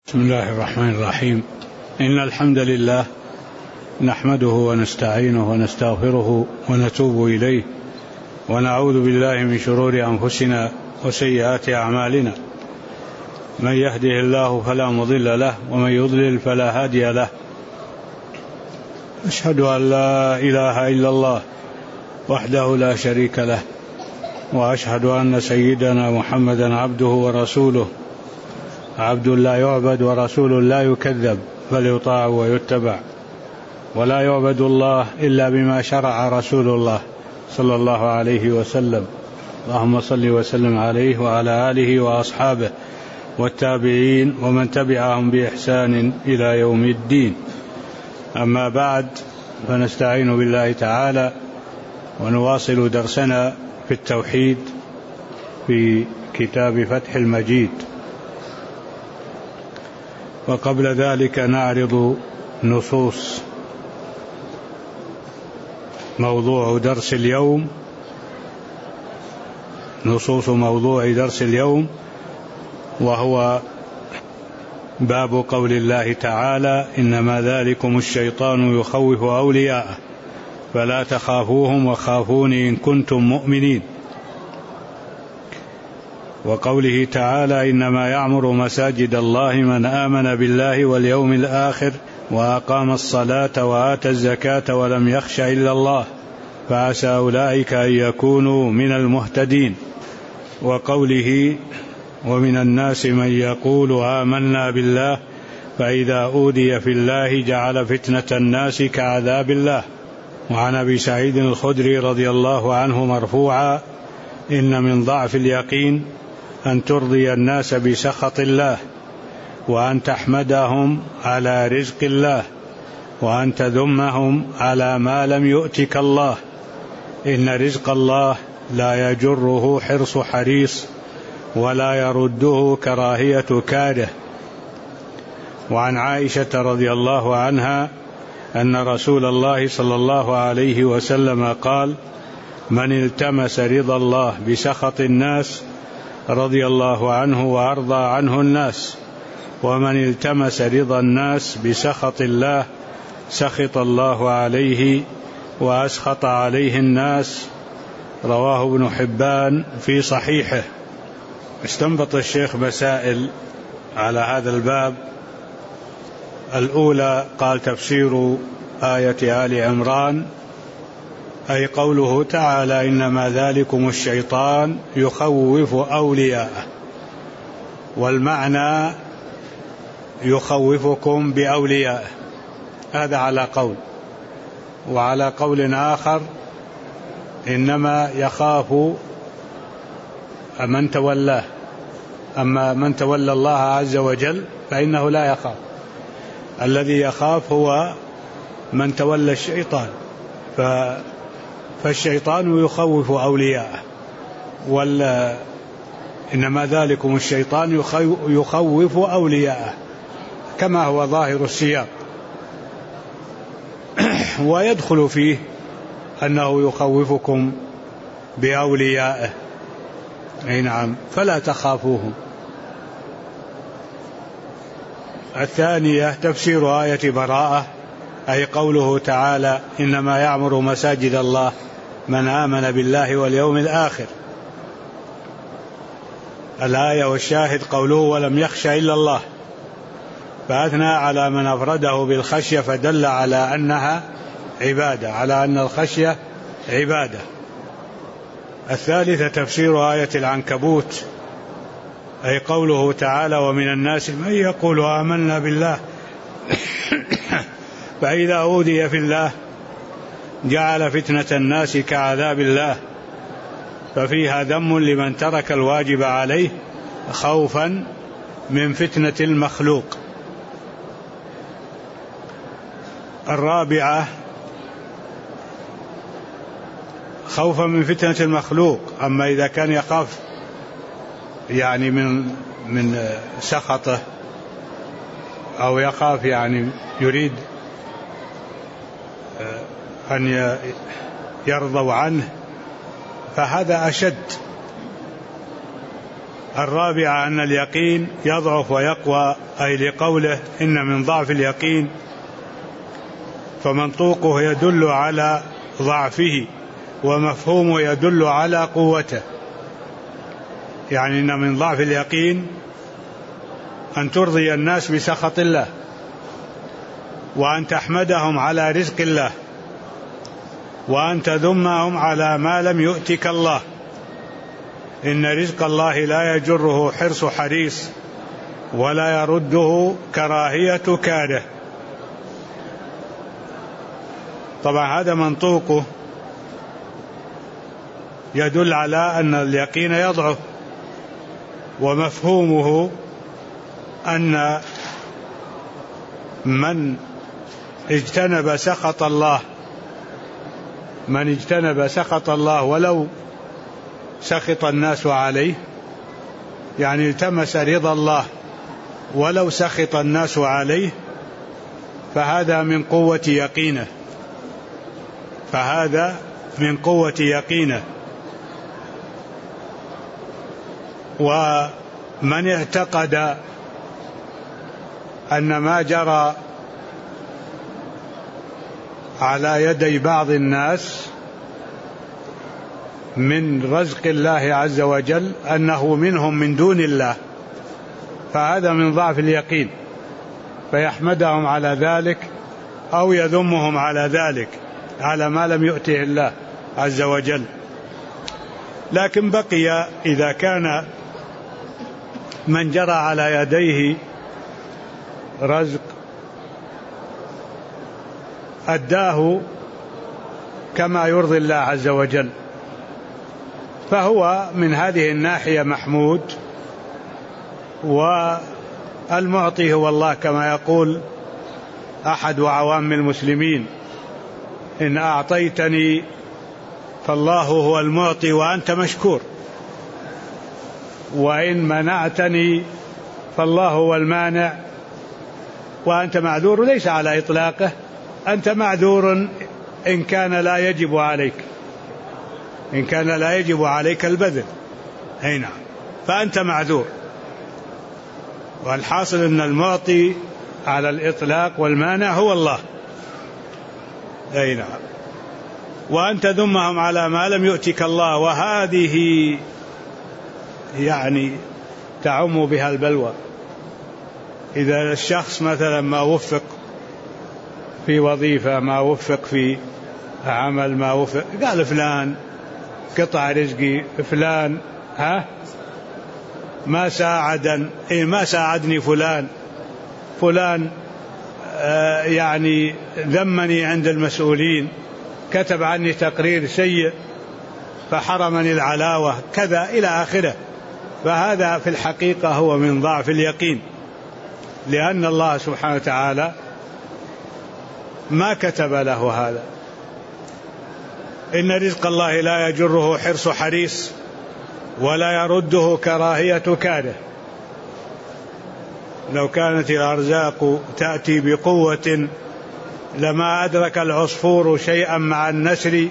بسم الله الرحمن الرحيم. إن الحمد لله نحمده ونستعينه ونستغفره ونتوب إليه ونعوذ بالله من شرور أنفسنا وسيئات أعمالنا. من يهده الله فلا مضل له ومن يضلل فلا هادي له. أشهد أن لا إله إلا الله وحده لا شريك له، وأشهد أن سيدنا محمدا عبده ورسوله، عبد لا يعبد ورسول لا يكذب، بل يطاع ويتبع، ولا يعبد الله إلا بما شرع رسول الله صلى الله عليه وسلم. اللهم صل وسلم عليه وعلى آله وأصحابه والتابعين ومن تبعهم بإحسان إلى يوم الدين. أما بعد، فنستعين بالله تعالى ونواصل درسنا في التوحيد في كتاب فتح المجيد. وقبل ذلك نعرض نصوص موضوع درس اليوم، وهو باب قول الله تعالى: إنما ذلكم الشيطان يخوف أولياءه فلا تخافوهم وخافوني إن كنتم مؤمنين. وقوله تعالى: إنما يعمر مساجد الله من آمن بالله واليوم الآخر وأقام الصلاة وآتى الزكاة ولم يخش إلا الله فعسى أولئك أن يكونوا من المهتدين. وقوله: ومن الناس من يقول آمنا بالله فإذا أوذي في الله جعل فتنة الناس كعذاب الله. وعن أبي سعيد الخدري رضي الله عنه مرفوعا: إن من ضعف اليقين أن ترضي الناس بسخط الله، وأن تحمدهم على رزق الله، وأن تذمهم على ما لم يؤتك الله. إن رزق الله لا يجره حرص حريص ولا يرده كراهية كاره. وعن عائشة رضي الله عنها أن رسول الله صلى الله عليه وسلم قال: من التمس رضا الله بسخط الناس رضي الله عنه وأرضى عنه الناس، ومن التمس رضا الناس بسخط الله سخط الله عليه وأسخط عليه الناس. رواه ابن حبان في صحيحه. استنبط الشيخ مسائل على هذا الباب. الأولى قال: تفسير آية آل عمران، أي قوله تعالى: إنما ذلكم الشيطان يخوف أولياءه، والمعنى يخوفكم بأوليائه. هذا على قول. وعلى قول آخر: إنما يخاف من تولاه، أما من تولى الله عز وجل فإنه لا يخاف. الذي يخاف هو من تولى الشيطان، فالشيطان يخوف أولياءه. إنما ذلكم الشيطان يخوف أولياءه كما هو ظاهر السياق، ويدخل فيه أنه يخوفكم بأوليائه. أي نعم، فلا تخافوهم. الثانية تفسير آية براءة، أي قوله تعالى: إنما يعمر مساجد الله من آمن بالله واليوم الآخر. الآية والشاهد قوله: ولم يخش إلا الله، فأثنى على من أفرده بالخشية فدل على أنها عبادة، على أن الخشية عبادة. الثالثة تفسير آية العنكبوت، أي قوله تعالى: ومن الناس من يقول آمنا بالله فإذا أوذي في الله جعل فتنة الناس كعذاب الله. ففيها ذم لمن ترك الواجب عليه خوفا من فتنة المخلوق. الرابعة خوفا من فتنة المخلوق. أما إذا كان يخاف يعني من سخطه، أو يخاف يعني يريد أن يرضوا عنه، فهذا الرابعة أن اليقين يضعف ويقوى، أي لقوله إن من ضعف اليقين، فمنطوقه يدل على ضعفه ومفهومه يدل على قوته. يعني إن من ضعف اليقين أن ترضي الناس بسخط الله، وأن تحمدهم على رزق الله، وأن تذمهم على ما لم يؤتك الله. إن رزق الله لا يجره حرص حريص ولا يرده كراهية كاره. طبعا هذا منطوقه يدل على أن اليقين يضعف، ومفهومه أن من اجتنب سخط الله ولو سخط الناس عليه، يعني التمس رضا الله ولو سخط الناس عليه، فهذا من قوة يقينه. ومن اعتقد أن ما جرى على يدي بعض الناس من رزق الله عز وجل أنه منهم من دون الله، فهذا من ضعف اليقين، فيحمدهم على ذلك أو يذمهم على ذلك، على ما لم يؤته الله عز وجل. لكن بقي إذا كان من جرى على يديه رزق أداه كما يرضي الله عز وجل، فهو من هذه الناحية محمود. والمعطي هو الله، كما يقول أحد عوام المسلمين: إن أعطيتني فالله هو المعطي وأنت مشكور، وإن منعتني فالله هو المانع وأنت معذور. ليس على إطلاقه، أنت معذور إن كان لا يجب عليك البذل، أي نعم، فأنت معذور. والحاصل أن المعطي على الإطلاق والمانع هو الله، أي نعم. وأن تذمهم على ما لم يؤتك الله، وهذه يعني تعم بها البلوى. إذا الشخص مثلا ما وفق في وظيفة، ما وفق في عمل، ما وفق، قال فلان قطع رزقي، فلان ما ساعدني فلان يعني ذمني عند المسؤولين، كتب عني تقرير سيء فحرمني العلاوة، كذا إلى آخره. فهذا في الحقيقة هو من ضعف اليقين، لأن الله سبحانه وتعالى ما كتب له هذا. إن رزق الله لا يجره حرص حريص ولا يرده كراهية كاره. لو كانت الأرزاق تأتي بقوة لما أدرك العصفور شيئا مع النسر،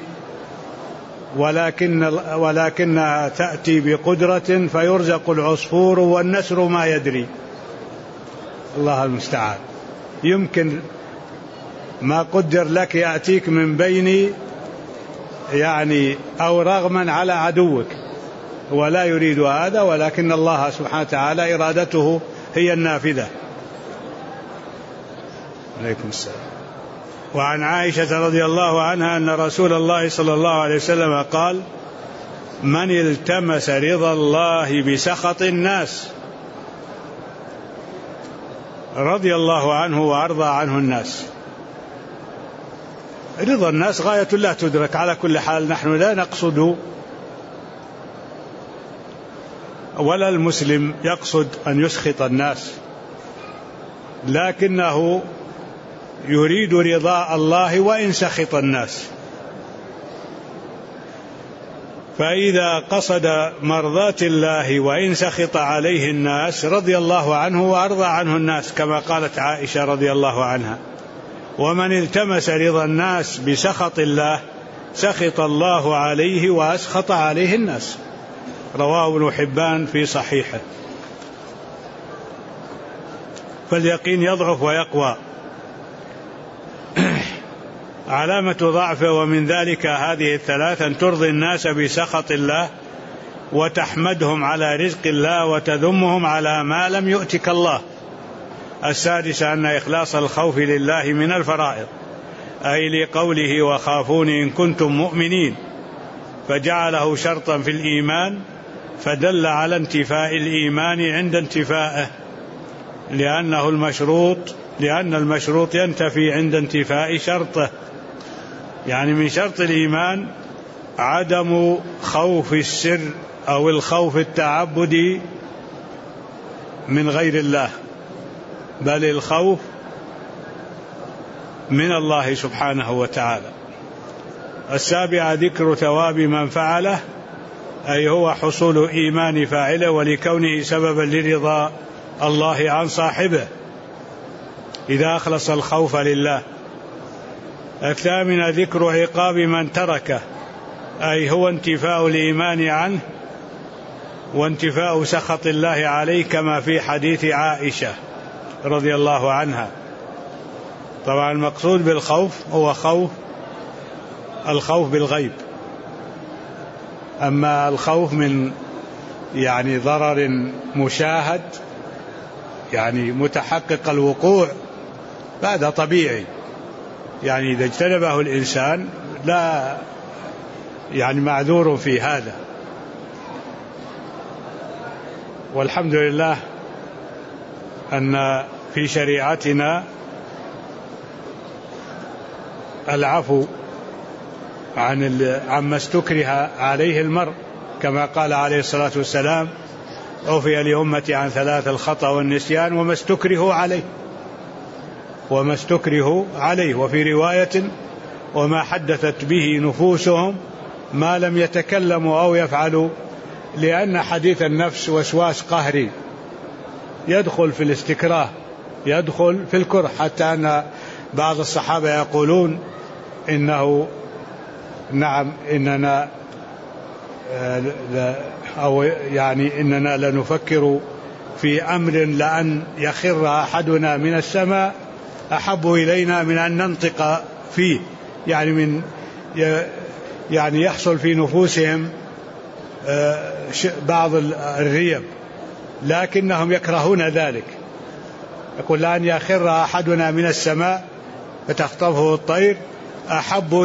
ولكنها تأتي بقدرة فيرزق العصفور والنسر ما يدري. الله المستعان. يمكن ما قدر لك يأتيك من بين يعني أو رغما على عدوك، ولا يريد هذا، ولكن الله سبحانه وتعالى إرادته هي النافذة. عليكم السلام. وعن عائشة رضي الله عنها أن رسول الله صلى الله عليه وسلم قال: من التمس رضا الله بسخط الناس رضي الله عنه وأرضى عنه الناس. رضا الناس غاية لا تدرك. على كل حال نحن لا نقصد، ولا المسلم يقصد أن يسخط الناس، لكنه يريد رضاء الله وإن سخط الناس. فإذا قصد مرضاة الله وإن سخط عليه الناس رضي الله عنه وأرضى عنه الناس، كما قالت عائشة رضي الله عنها: ومن التمس رضا الناس بسخط الله سخط الله عليه وأسخط عليه الناس. رواه ابن حبان في صحيحه. فاليقين يضعف ويقوى. علامة ضعفه ومن ذلك هذه الثلاث: أن ترضي الناس بسخط الله، وتحمدهم على رزق الله، وتذمهم على ما لم يؤتك الله. السادس: أن إخلاص الخوف لله من الفرائض، أي لقوله وخافوني إن كنتم مؤمنين، فجعله شرطا في الإيمان، فدل على انتفاء الإيمان عند انتفائه، لأن المشروط ينتفي عند انتفاء شرطه. يعني من شرط الإيمان عدم خوف السر أو الخوف التعبدي من غير الله، بل الخوف من الله سبحانه وتعالى. السابع: ذكر ثواب من فعله، أي هو حصول إيمان فاعله ولكونه سببا لرضا الله عن صاحبه إذا أخلص الخوف لله. الثامن: ذكر عقاب من تركه، أي هو انتفاء الإيمان عنه وانتفاء سخط الله عليه، كما في حديث عائشة رضي الله عنها. طبعا المقصود بالخوف هو الخوف بالغيب. أما الخوف من ضرر مشاهد متحقق الوقوع فهذا طبيعي، إذا اجتنبه الإنسان لا معذور في هذا. والحمد لله أن في شريعتنا العفو عما استكره عليه المرء، كما قال عليه الصلاة والسلام: عفي لأمتي عن 3: الخطأ والنسيان وما استكره عليه. وفي رواية: وما حدثت به نفوسهم ما لم يتكلموا أو يفعلوا، لأن حديث النفس وسواس قهري يدخل في الاستكراه، يدخل في الكره، حتى أن بعض الصحابة يقولون إننا إننا لنفكر في أمر لأن يخر أحدنا من السماء أحب إلينا من أن ننطق فيه، يحصل في نفوسهم بعض الريب، لكنهم يكرهون ذلك. يقول: لأن يخر أحدنا من السماء فتخطفه الطير أحب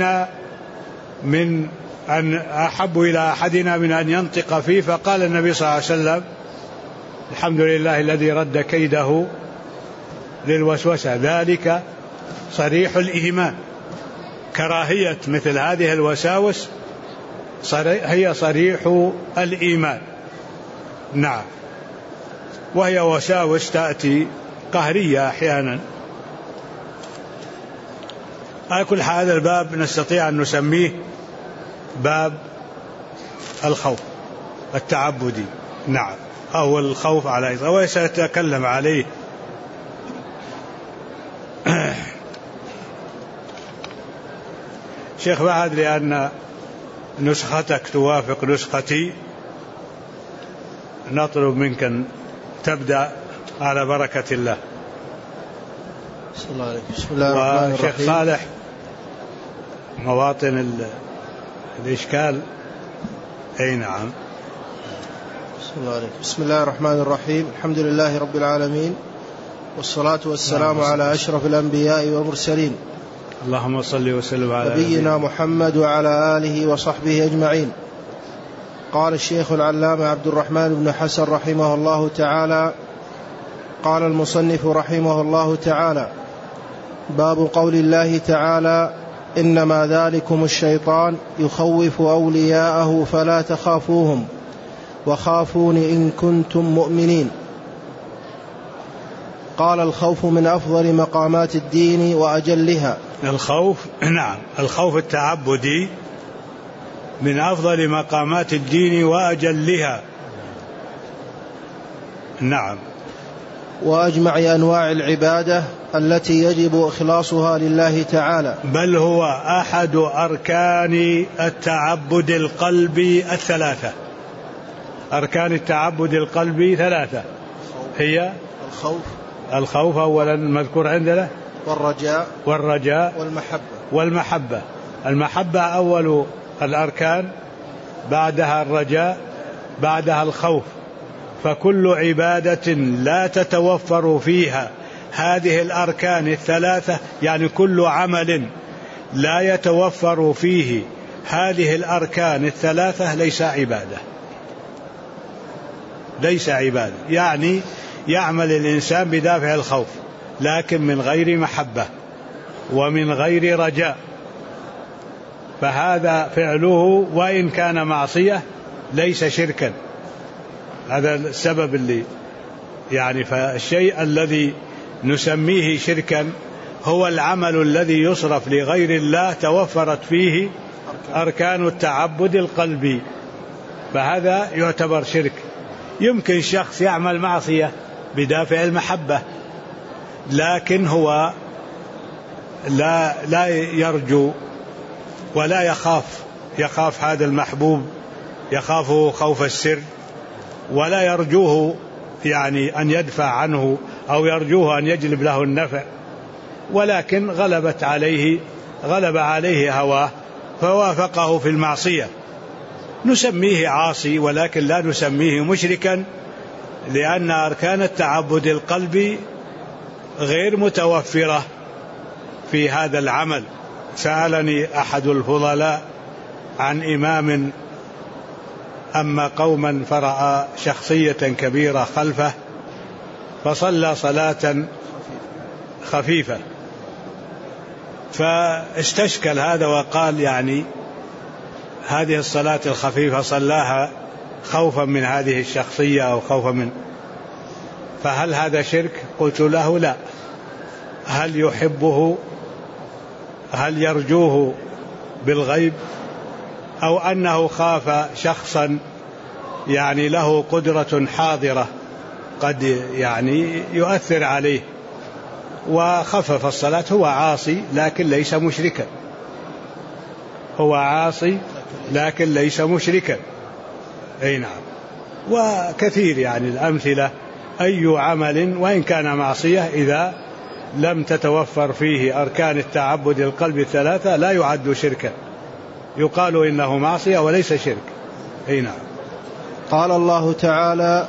إلى أحدنا من أن ينطق فيه. فقال النبي صلى الله عليه وسلم: الحمد لله الذي رد كيده للوسوسة، ذلك صريح الإيمان. كراهية مثل هذه الوساوس هي صريح الإيمان. نعم، وهي وساوس تأتي قهرية أحيانا. على كل حال هذا الباب نستطيع أن نسميه باب الخوف التعبدي، نعم، أو الخوف على إطلاقه، وسأتكلم عليه. شيخ بعد، لأن نسختك توافق نسختي، نطلب منك أن تبدأ على بركة الله. بسم الله الرحمن الرحيم. وشيخ صالح مواطن الإشكال. أي نعم. بسم الله الرحمن الرحيم. الحمد لله رب العالمين، والصلاة والسلام على أشرف الأنبياء والمرسلين، اللهم صل وسلم على نبينا محمد وعلى آله وصحبه أجمعين. قال الشيخ العلامة عبد الرحمن بن حسن رحمه الله تعالى: قال المصنف رحمه الله تعالى: باب قول الله تعالى: إنما ذلكم الشيطان يخوف أولياءه فلا تخافوهم وخافون إن كنتم مؤمنين. قال: الخوف من أفضل مقامات الدين وأجلها. الخوف، نعم، الخوف التعبدي من أفضل مقامات الدين وأجلها، نعم، وأجمع أنواع العبادة التي يجب إخلاصها لله تعالى، بل هو أحد أركان التعبد القلبي الثلاثة. أركان التعبد القلبي 3 هي الخوف أولا مذكور عندنا، والرجاء والمحبة. المحبة أول الأركان، بعدها الرجاء، بعدها الخوف. فكل عبادة لا تتوفر فيها هذه الأركان 3، يعني كل عمل لا يتوفر فيه هذه الأركان 3 ليس عبادة. يعني يعمل الإنسان بدافع الخوف لكن من غير محبة ومن غير رجاء، فهذا فعله وإن كان معصية ليس شركا. هذا السبب اللي يعني فالشيء الذي نسميه شركا هو العمل الذي يصرف لغير الله توفرت فيه أركان التعبد القلبي، فهذا يعتبر شرك. يمكن شخص يعمل معصية بدافع المحبة لكن هو لا يرجو ولا يخاف هذا المحبوب، يخافه خوف السر ولا يرجوه يعني أن يدفع عنه أو يرجوه أن يجلب له النفع، ولكن غلب عليه هواه فوافقه في المعصية. نسميه عاصي ولكن لا نسميه مشركا، لأن أركان التعبد القلبي غير متوفرة في هذا العمل. سألني أحد الفضلاء عن إمام أما قوما فرأى شخصية كبيرة خلفه فصلى صلاة خفيفة، فاستشكل هذا وقال يعني هذه الصلاة الخفيفة صلاها خوفا من هذه الشخصية أو خوفا من، فهل هذا شرك؟ قلت له لا. هل يحبه؟ هل يرجوه بالغيب؟ أو أنه خاف شخصا يعني له قدرة حاضرة قد يعني يؤثر عليه وخفف الصلاة؟ هو عاصي لكن ليس مشركا، هو عاصي لكن ليس مشركا. أي نعم. وكثير يعني الأمثلة، أي عمل وإن كان معصية إذا لم تتوفر فيه أركان التعبد القلب 3 لا يعد شركا، يقال إنه معصية وليس شرك. أي نعم. قال الله تعالى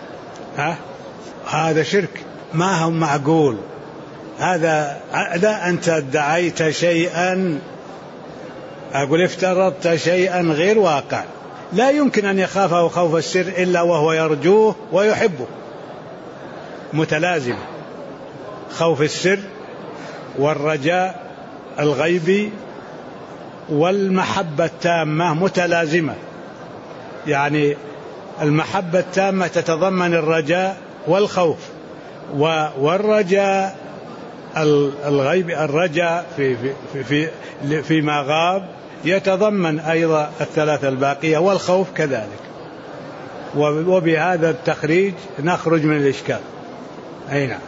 هذا شرك ما هم معقول. هذا أنت ادعيت شيئا، أقول افترضت شيئا غير واقع. لا يمكن أن يخافه خوف السر إلا وهو يرجوه ويحبه، متلازم. خوف السر والرجاء الغيبي والمحبة التامة متلازمة. يعني المحبة التامة تتضمن الرجاء والخوف، والرجاء الغيبي الرجاء فيما غاب يتضمن أيضا 3 الباقية، والخوف كذلك. وبهذا التخريج نخرج من الإشكال. أي نعم.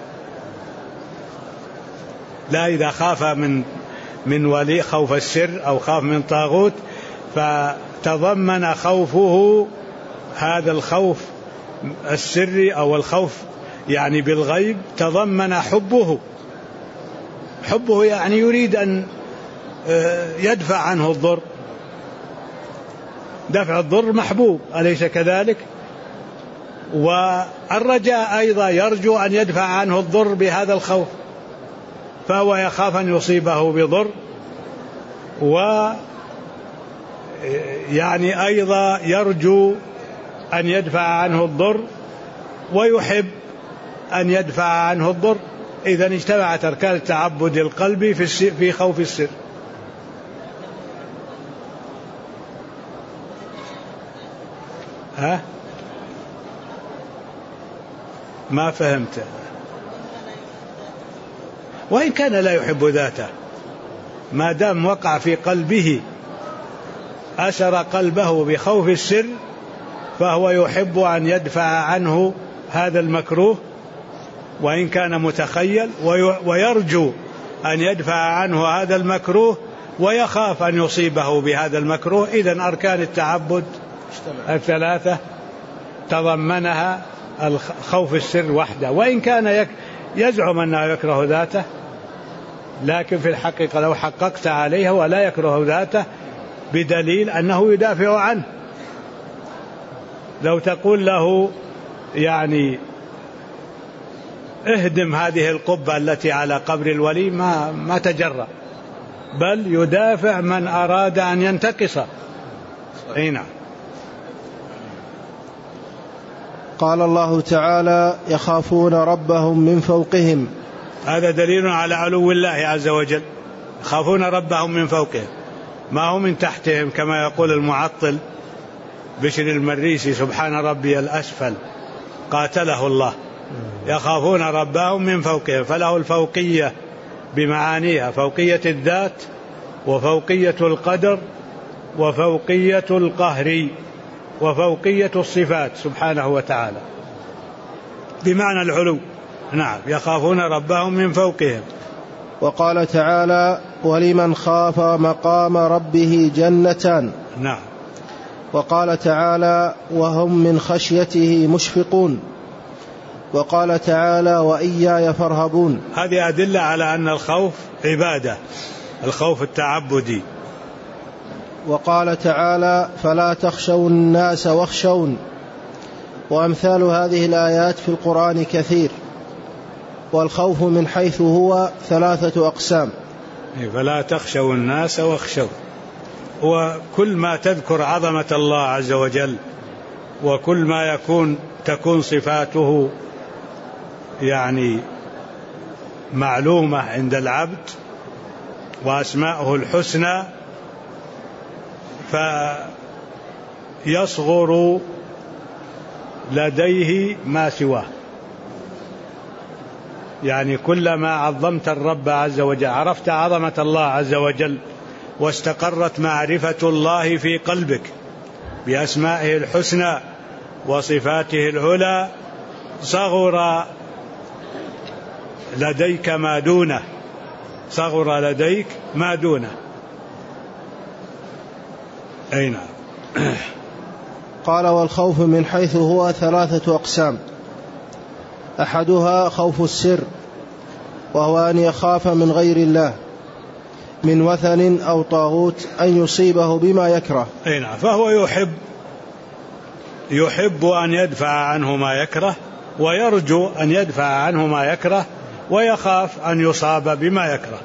لا إذا خاف من ولي خوف السر أو خاف من طاغوت فتضمن خوفه هذا الخوف السري أو الخوف يعني بالغيب تضمن حبه يعني يريد أن يدفع عنه الضر. دفع الضر محبوب أليس كذلك؟ والرجاء أيضا يرجو أن يدفع عنه الضر بهذا الخوف، فهو يخاف أن يصيبه بضر، ويعني أيضا يرجو أن يدفع عنه الضر ويحب أن يدفع عنه الضر. إذن اجتمعت أركان التعبد القلبي في خوف السر. ما فهمت. وإن كان لا يحب ذاته ما دام وقع في قلبه أسر قلبه بخوف السر فهو يحب أن يدفع عنه هذا المكروه وإن كان متخيل، ويرجو أن يدفع عنه هذا المكروه ويخاف أن يصيبه بهذا المكروه. إذن أركان التعبد 3 تضمنها خوف السر وحده، وإن كان يزعم أنه يكره ذاته، لكن في الحقيقة لو حققت عليه ولا يكره ذاته بدليل أنه يدافع عنه. لو تقول له يعني اهدم هذه القبة التي على قبر الولي ما تجرأ، بل يدافع من أراد أن ينتقص. نعم. قال الله تعالى: يخافون ربهم من فوقهم. هذا دليل على علو الله عز وجل، يخافون ربهم من فوقهم، ما هو من تحتهم كما يقول المعطل بشر المريسي سبحان ربي الأسفل قاتله الله. يخافون ربهم من فوقهم، فله الفوقية بمعانيها: فوقية الذات، وفوقية القدر، وفوقية القهر، وفوقية الصفات سبحانه وتعالى بمعنى العلو. نعم، يخافون ربهم من فوقهم. وقال تعالى: ولمن خاف مقام ربه جنتان. نعم. وقال تعالى: وهم من خشيته مشفقون. وقال تعالى: وإياي فارهبون. هذه أدلة على أن الخوف عبادة، الخوف التعبدي. وقال تعالى: فلا تخشوا الناس واخشون. وأمثال هذه الآيات في القرآن كثير. والخوف من حيث هو 3 أقسام. فلا تخشوا الناس واخشوا، وكل ما تذكر عظمة الله عز وجل، وكل ما تكون صفاته يعني معلومة عند العبد وأسماؤه الحسنى، فيصغر لديه ما سواه. يعني كلما عظمت الرب عز وجل، عرفت عظمة الله عز وجل، واستقرت معرفة الله في قلبك بأسمائه الحسنى وصفاته العلى، صغر لديك ما دونه، صغر لديك ما دونه. أين؟ قال: والخوف من حيث هو 3 أقسام. أحدها خوف السر، وهو أن يخاف من غير الله من وثن أو طاغوت أن يصيبه بما يكره. فهو يحب أن يدفع عنه ما يكره، ويرجو أن يدفع عنه ما يكره، ويخاف أن يصاب بما يكره.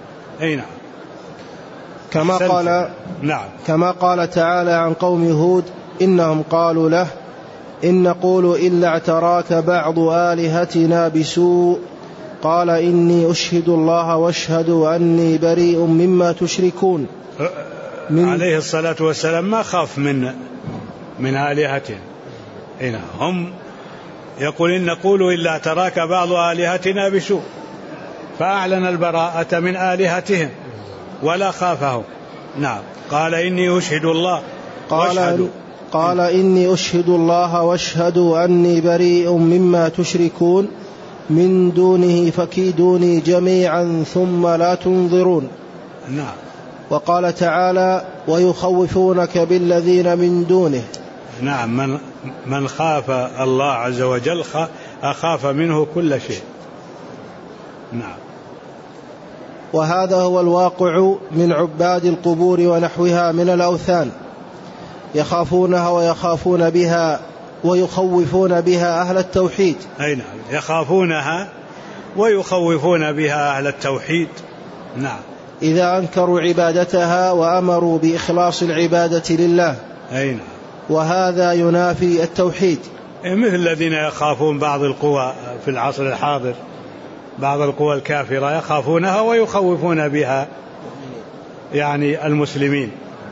كما قال تعالى عن قوم هود: إنهم قالوا له إن نقول إلا اعتراك بعض آلهتنا بسوء قال إني أشهد الله واشهدوا أني بريء مما تشركون. عليه الصلاة والسلام ما خاف من آلهتهم. هم يقول إن نقول إلا اعتراك بعض آلهتنا بسوء، فأعلن البراءة من آلهتهم ولا خافهم. نعم. قال إني أشهد الله قال إني أشهد الله واشهدوا أني بريء مما تشركون من دونه فكيدوني جميعا ثم لا تنظرون. نعم. وقال تعالى: ويخوفونك بالذين من دونه. نعم. من خاف الله عز وجل أخاف منه كل شيء. نعم. وهذا هو الواقع من عباد القبور ونحوها من الأوثان، يخافونها ويخافون بها ويخوفون بها أهل التوحيد. نعم. يخافونها ويخوفون بها أهل التوحيد. نعم. إذا أنكروا عبادتها وأمروا بإخلاص العبادة لله. نعم. وهذا ينافي التوحيد. مثل الذين يخافون بعض القوى في العصر الحاضر، بعض القوى الكافرة يخافونها ويخوفون بها يعني المسلمين.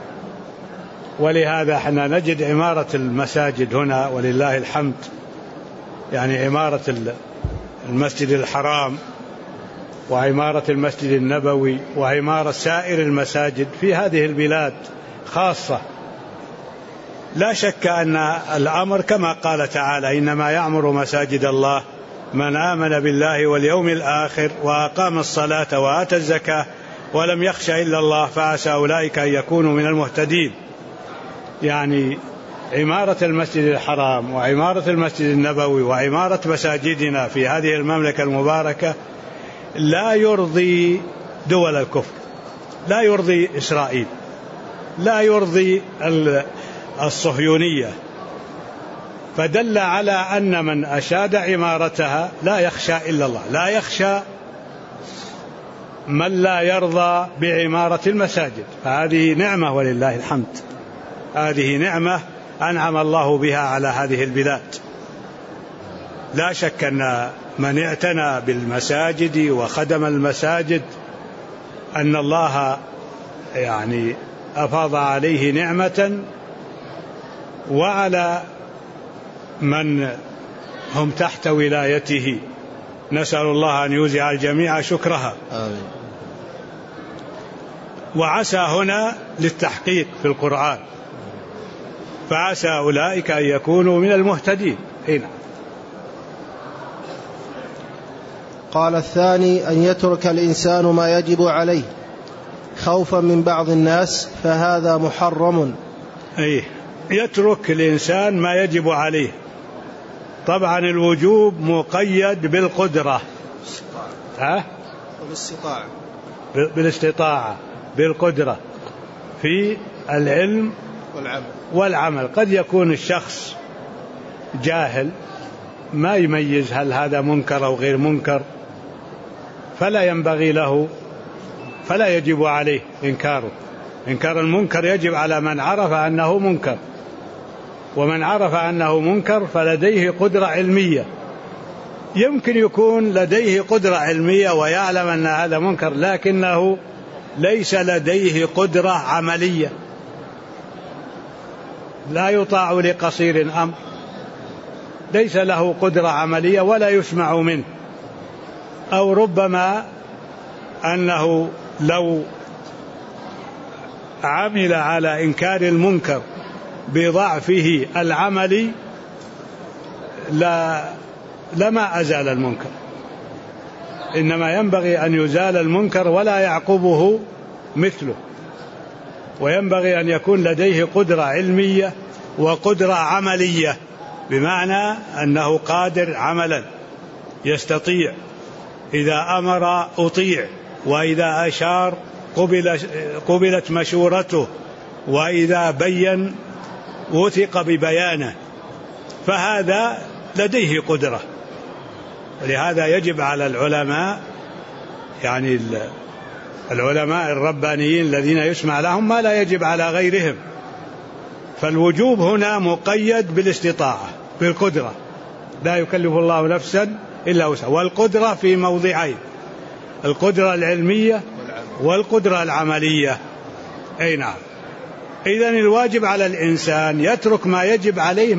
ولهذا احنا نجد عمارة المساجد هنا ولله الحمد، يعني عمارة المسجد الحرام وعمارة المسجد النبوي وعمارة سائر المساجد في هذه البلاد خاصة. لا شك أن الأمر كما قال تعالى: إنما يعمر مساجد الله من آمن بالله واليوم الآخر وأقام الصلاة وآتى الزكاة ولم يخش إلا الله فعسى أولئك أن يكونوا من المهتدين. يعني عمارة المسجد الحرام وعمارة المسجد النبوي وعمارة مساجدنا في هذه المملكة المباركة لا يرضي دول الكفر، لا يرضي إسرائيل، لا يرضي الصهيونية، فدل على أن من أشاد عمارتها لا يخشى إلا الله، لا يخشى من لا يرضى بعمارة المساجد. فهذه نعمة ولله الحمد، هذه نعمة أنعم الله بها على هذه البلاد. لا شك أن من اعتنى بالمساجد وخدم المساجد أن الله يعني أفاض عليه نعمة، وعلى من هم تحت ولايته نسأل الله أن يوزع الجميع شكرها. آمين. وعسى هنا للتحقيق في القرآن، فعسى أولئك أن يكونوا من المهتدين. هنا قال الثاني أن يترك الإنسان ما يجب عليه خوفا من بعض الناس، فهذا محرم. يترك الإنسان ما يجب عليه. طبعا الوجوب مقيد بالقدرة، بالاستطاعة، بالقدرة في العلم والعمل. قد يكون الشخص جاهل ما يميز هل هذا منكر أو غير منكر، فلا ينبغي له، فلا يجب عليه إنكاره. إنكار المنكر يجب على من عرف أنه منكر، ومن عرف أنه منكر فلديه قدرة علمية. يمكن يكون لديه قدرة علمية ويعلم أن هذا منكر، لكنه ليس لديه قدرة عملية، لا يطاع لقصير أمر، ليس له قدرة عملية ولا يسمع منه. أو ربما أنه لو عمل على إنكار المنكر بضعفه العملي لما أزال المنكر، إنما ينبغي أن يزال المنكر ولا يعقبه مثله، وينبغي أن يكون لديه قدرة علمية وقدرة عملية، بمعنى أنه قادر عملا، يستطيع، إذا أمر أطيع، وإذا أشار قبلت مشورته، وإذا بين وثق ببيانه، فهذا لديه قدرة. ولهذا يجب على العلماء، يعني العلماء الربانيين الذين يسمع لهم ما لا يجب على غيرهم. فالوجوب هنا مقيد بالاستطاعة، بالقدرة، لا يكلف الله نفسا إلا وسعها. والقدرة في موضعين: القدرة العلمية والقدرة العملية. أي نعم. إذن الواجب على الإنسان يترك ما يجب عليه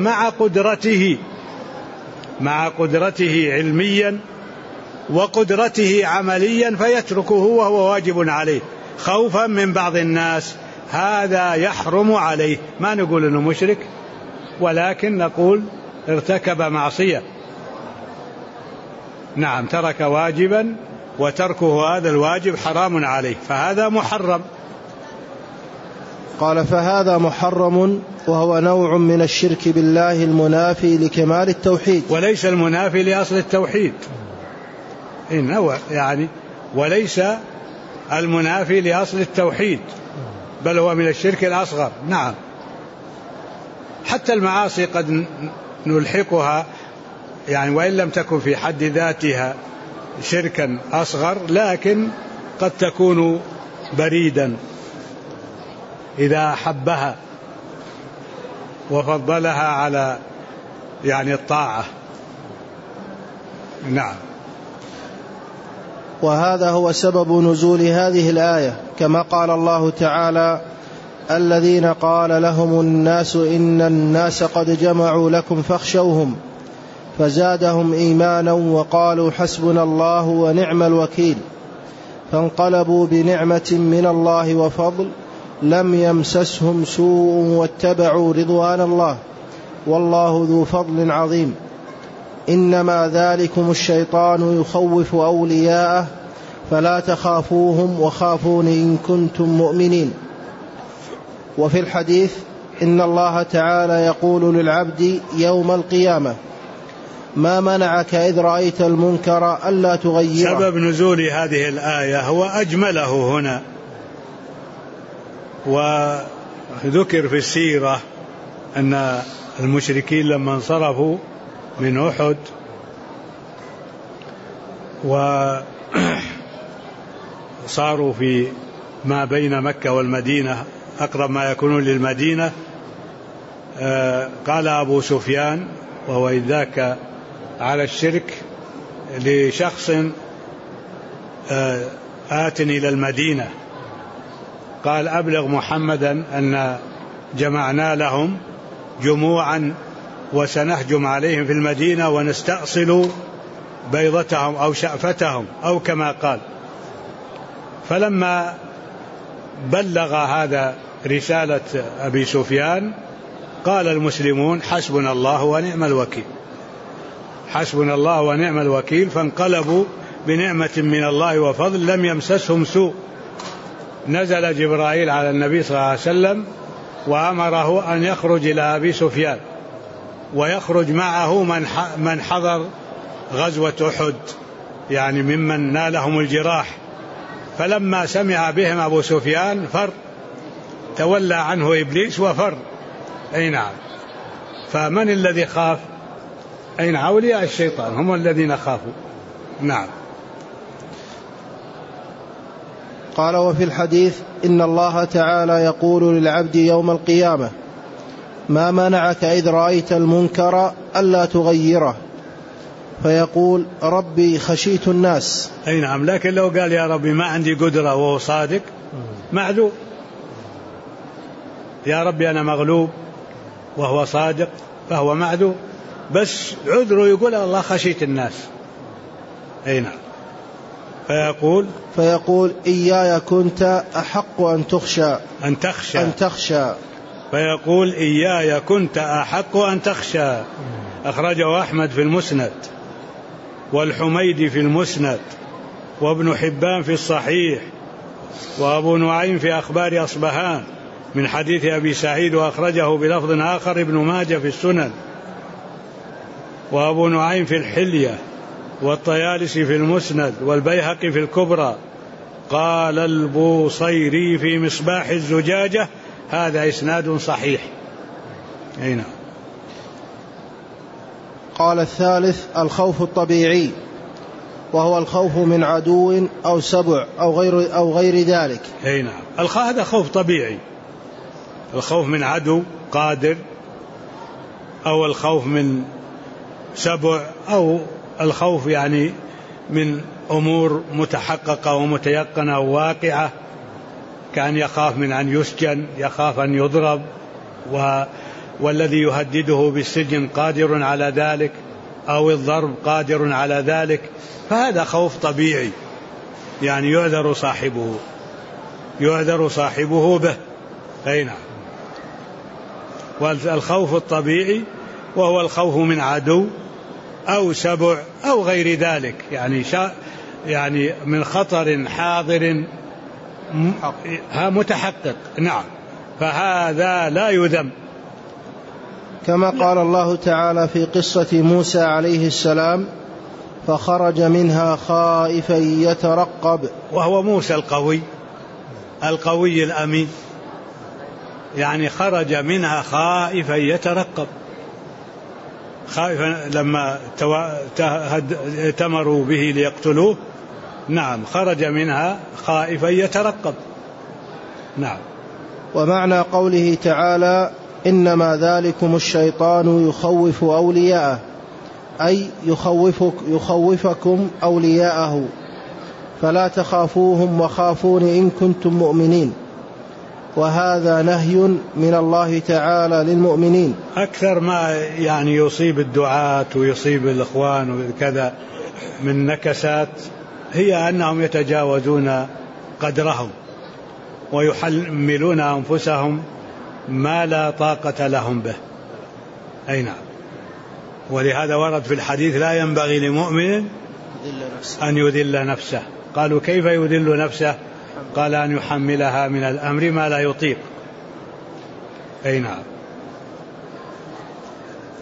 مع قدرته علميا وقدرته عمليا، فيتركه وهو واجب عليه خوفا من بعض الناس. هذا يحرم عليه، ما نقول إنه مشرك، ولكن نقول ارتكب معصية. نعم، ترك واجبا، وتركه هذا الواجب حرام عليه، فهذا محرم. قال: فهذا محرم، وهو نوع من الشرك بالله المنافي لكمال التوحيد، وليس المنافي لأصل التوحيد. نوع يعني، وليس المنافي لأصل التوحيد، بل هو من الشرك الأصغر. نعم، حتى المعاصي قد نلحقها، يعني وإن لم تكن في حد ذاتها شركا أصغر، لكن قد تكون بريدا إذا أحبها وفضلها على يعني الطاعة. نعم. وهذا هو سبب نزول هذه الآية، كما قال الله تعالى: الذين قال لهم الناس إن الناس قد جمعوا لكم فاخشوهم، فزادهم إيمانا وقالوا حسبنا الله ونعم الوكيل، فانقلبوا بنعمة من الله وفضل لم يمسسهم سوء واتبعوا رضوان الله والله ذو فضل عظيم. إنما ذلكم الشيطان يخوف أولياءه فلا تخافوهم وخافون إن كنتم مؤمنين. وفي الحديث: إن الله تعالى يقول للعبد يوم القيامة ما منعك إذ رأيت المنكر ألا تغيره. سبب نزول هذه الآية هو أجمله هنا، وذكر في السيرة أن المشركين لما انصرفوا من أحد وصاروا في ما بين مكة والمدينة أقرب ما يكونون للمدينة، قال أبو سفيان وهو إذ ذاك على الشرك لشخص آت إلى المدينة، قال أبلغ محمدا أن جمعنا لهم جموعا وسنهجم عليهم في المدينة ونستأصل بيضتهم أو شأفتهم أو كما قال. فلما بلغ هذا رسالة أبي سفيان قال المسلمون حسبنا الله ونعم الوكيل، حسبنا الله ونعم الوكيل، فانقلبوا بنعمة من الله وفضل لم يمسسهم سوء. نزل جبرائيل على النبي صلى الله عليه وسلم وأمره أن يخرج إلى أبي سفيان ويخرج معه من حضر غزوة أحد، يعني ممن نالهم الجراح. فلما سمع بهم أبو سفيان فر، تولى عنه إبليس وفر. أي نعم. فمن الذي خاف؟ أي نعم، أولياء الشيطان هم الذين خافوا. نعم. قال وفي الحديث إن الله تعالى يقول للعبد يوم القيامة ما منعك إذ رأيت المنكر ألا تغيره، فيقول ربي خشيت الناس. أي نعم، لكن لو قال يا ربي ما عندي قدرة وهو صادق معذور. يا ربي أنا مغلوب وهو صادق فهو معذور، بس عذره يقول الله خشيت الناس. أي نعم. فيقول إياي كنت أحق أن تخشى. فيقول إياي كنت أحق أن تخشى. أخرجه أحمد في المسند والحميدي في المسند وابن حبان في الصحيح وأبو نعيم في أخبار أصبهان من حديث أبي سعيد، وأخرجه بلفظ آخر ابن ماجه في السنن وأبو نعيم في الحلية والطيالسي في المسند والبيهقي في الكبرى. قال البوصيري في مصباح الزجاجة هذا إسناد صحيح. أي نعم. قال الثالث الخوف الطبيعي، وهو الخوف من عدو أو سبع أو غير ذلك. أي نعم. هذا خوف طبيعي، الخوف من عدو قادر، أو الخوف من سبع، أو الخوف يعني من أمور متحققة ومتيقنة وواقعة، كان يخاف من أن يسجن، يخاف أن يضرب، والذي يهدده بالسجن قادر على ذلك، أو الضرب قادر على ذلك. فهذا خوف طبيعي، يعني يعذر صاحبه به. أي نعم. والخوف الطبيعي وهو الخوف من عدو أو سبع أو غير ذلك، يعني من خطر حاضر متحقق. نعم. فهذا لا يذم. كما قال الله تعالى في قصة موسى عليه السلام فخرج منها خائفا يترقب، وهو موسى القوي الأمين، يعني خرج منها خائفا يترقب، خائفا لما تمروا به ليقتلوه. نعم، خرج منها خائفا يترقب. نعم. ومعنى قوله تعالى إنما ذلكم الشيطان يخوف أولياءه، أي يخوفكم أولياءه، فلا تخافوهم وخافون إن كنتم مؤمنين. وهذا نهي من الله تعالى للمؤمنين. أكثر ما يعني يصيب الدعاة ويصيب الإخوان وكذا من نكسات هي أنهم يتجاوزون قدرهم ويحملون أنفسهم ما لا طاقة لهم به. أي نعم. ولهذا ورد في الحديث لا ينبغي لمؤمن أن يذل نفسه. قالوا كيف يذل نفسه؟ قال أن يحملها من الأمر ما لا يطيق. أي نعم.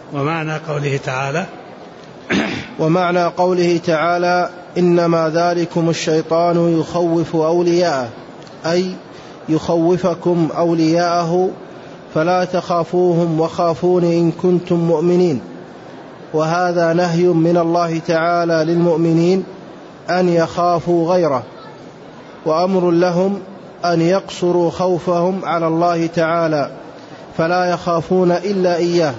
ومعنى قوله تعالى إنما ذلكم الشيطان يخوف أولياءه، أي يخوفكم أولياءه فلا تخافوهم وخافون إن كنتم مؤمنين. وهذا نهي من الله تعالى للمؤمنين أن يخافوا غيره، وأمر لهم أن يقصروا خوفهم على الله تعالى فلا يخافون إلا إياه.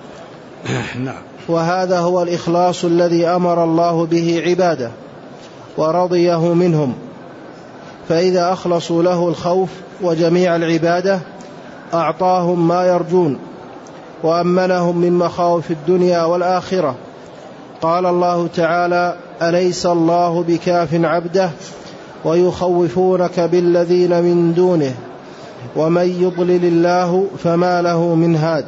وهذا هو الإخلاص الذي أمر الله به عباده ورضيه منهم، فإذا أخلصوا له الخوف وجميع العبادة أعطاهم ما يرجون وأمنهم من مخاوف الدنيا والآخرة. قال الله تعالى أليس الله بكاف عبده ويخوفونك بالذين من دونه ومن يضلل الله فما له من هاد.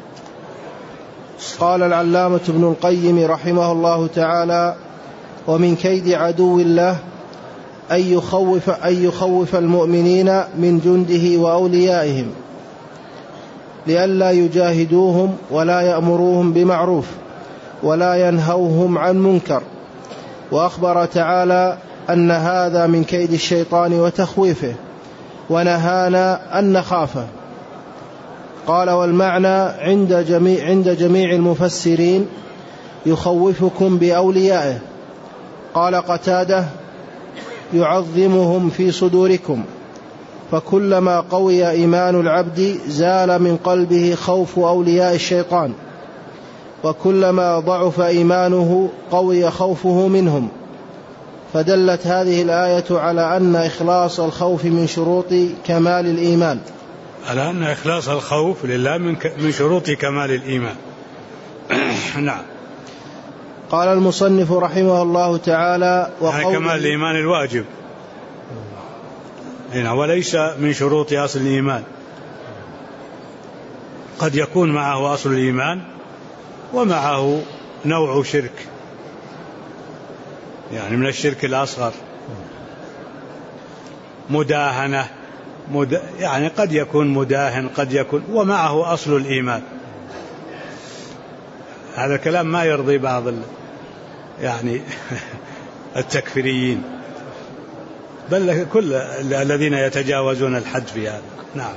قال العلامة ابن القيم رحمه الله تعالى ومن كيد عدو الله أن يخوف المؤمنين من جنده وأوليائهم لئلا يجاهدوهم ولا يأمروهم بمعروف ولا ينهوهم عن منكر. وأخبر تعالى أن هذا من كيد الشيطان وتخويفه ونهانا أن نخافه. قال والمعنى عند جميع المفسرين يخوفكم بأوليائه. قال قتادة يعظمهم في صدوركم، فكلما قوي إيمان العبد زال من قلبه خوف أولياء الشيطان، وكلما ضعف إيمانه قوي خوفه منهم. فدلت هذه الآية على أن إخلاص الخوف من شروط كمال الإيمان، على أن إخلاص الخوف لله من شروط كمال الإيمان. نعم. قال المصنف رحمه الله تعالى كمال الإيمان الواجب وليس من شروط أصل الإيمان. قد يكون معه أصل الإيمان ومعه نوع شرك، يعني من الشرك الأصغر مداهنة، يعني قد يكون مداهن، قد يكون ومعه أصل الإيمان. هذا الكلام ما يرضي بعض يعني التكفيريين، بل كل الذين يتجاوزون الحد في هذا. نعم.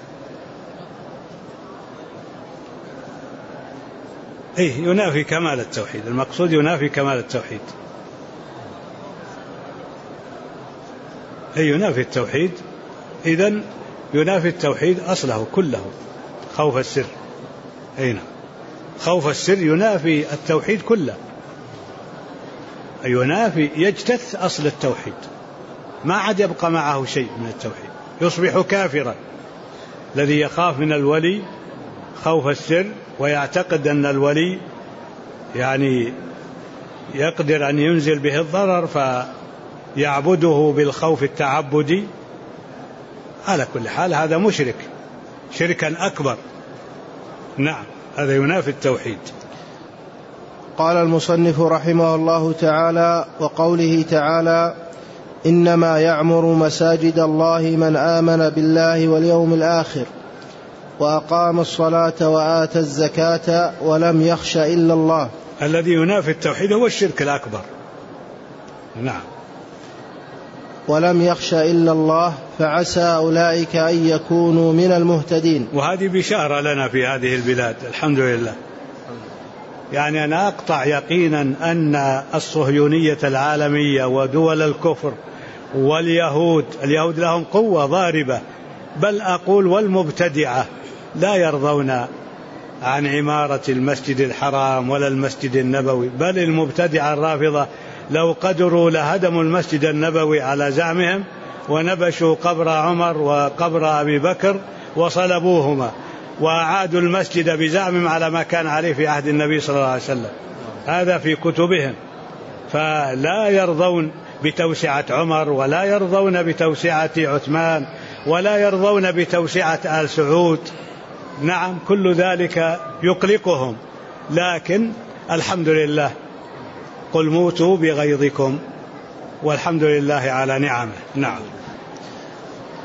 ينافي كمال التوحيد، المقصود ينافي كمال التوحيد، ينافي التوحيد، إذن ينافي التوحيد أصله كله. خوف السر، خوف السر ينافي التوحيد كله، ينافي يجتث أصل التوحيد، ما عاد يبقى معه شيء من التوحيد، يصبح كافرا. الذي يخاف من الولي خوف السر ويعتقد أن الولي يعني يقدر أن ينزل به الضرر فيعبده بالخوف التعبدي، على كل حال هذا مشرك شركا أكبر. نعم، هذا ينافي التوحيد. قال المصنف رحمه الله تعالى وقوله تعالى إنما يعمر مساجد الله من آمن بالله واليوم الآخر وأقام الصلاة وآتى الزكاة ولم يخش إلا الله. الذي ينافي التوحيد هو الشرك الأكبر. نعم. ولم يخش إلا الله فعسى أولئك أن يكونوا من المهتدين. وهذه بشارة لنا في هذه البلاد الحمد لله. يعني أنا أقطع يقينا أن الصهيونية العالمية ودول الكفر واليهود لهم قوة ضاربة، بل أقول والمبتدعة لا يرضون عن عمارة المسجد الحرام ولا المسجد النبوي، بل المبتدعة الرافضة لو قدروا لهدموا المسجد النبوي على زعمهم ونبشوا قبر عمر وقبر أبي بكر وصلبوهما وأعادوا المسجد بزعمهم على ما كان عليه في عهد النبي صلى الله عليه وسلم. هذا في كتبهم. فلا يرضون بتوسعة عمر ولا يرضون بتوسعة عثمان ولا يرضون بتوسعة آل سعود. نعم، كل ذلك يقلقهم، لكن الحمد لله قل موتوا بغيظكم والحمد لله على نعمه. نعم.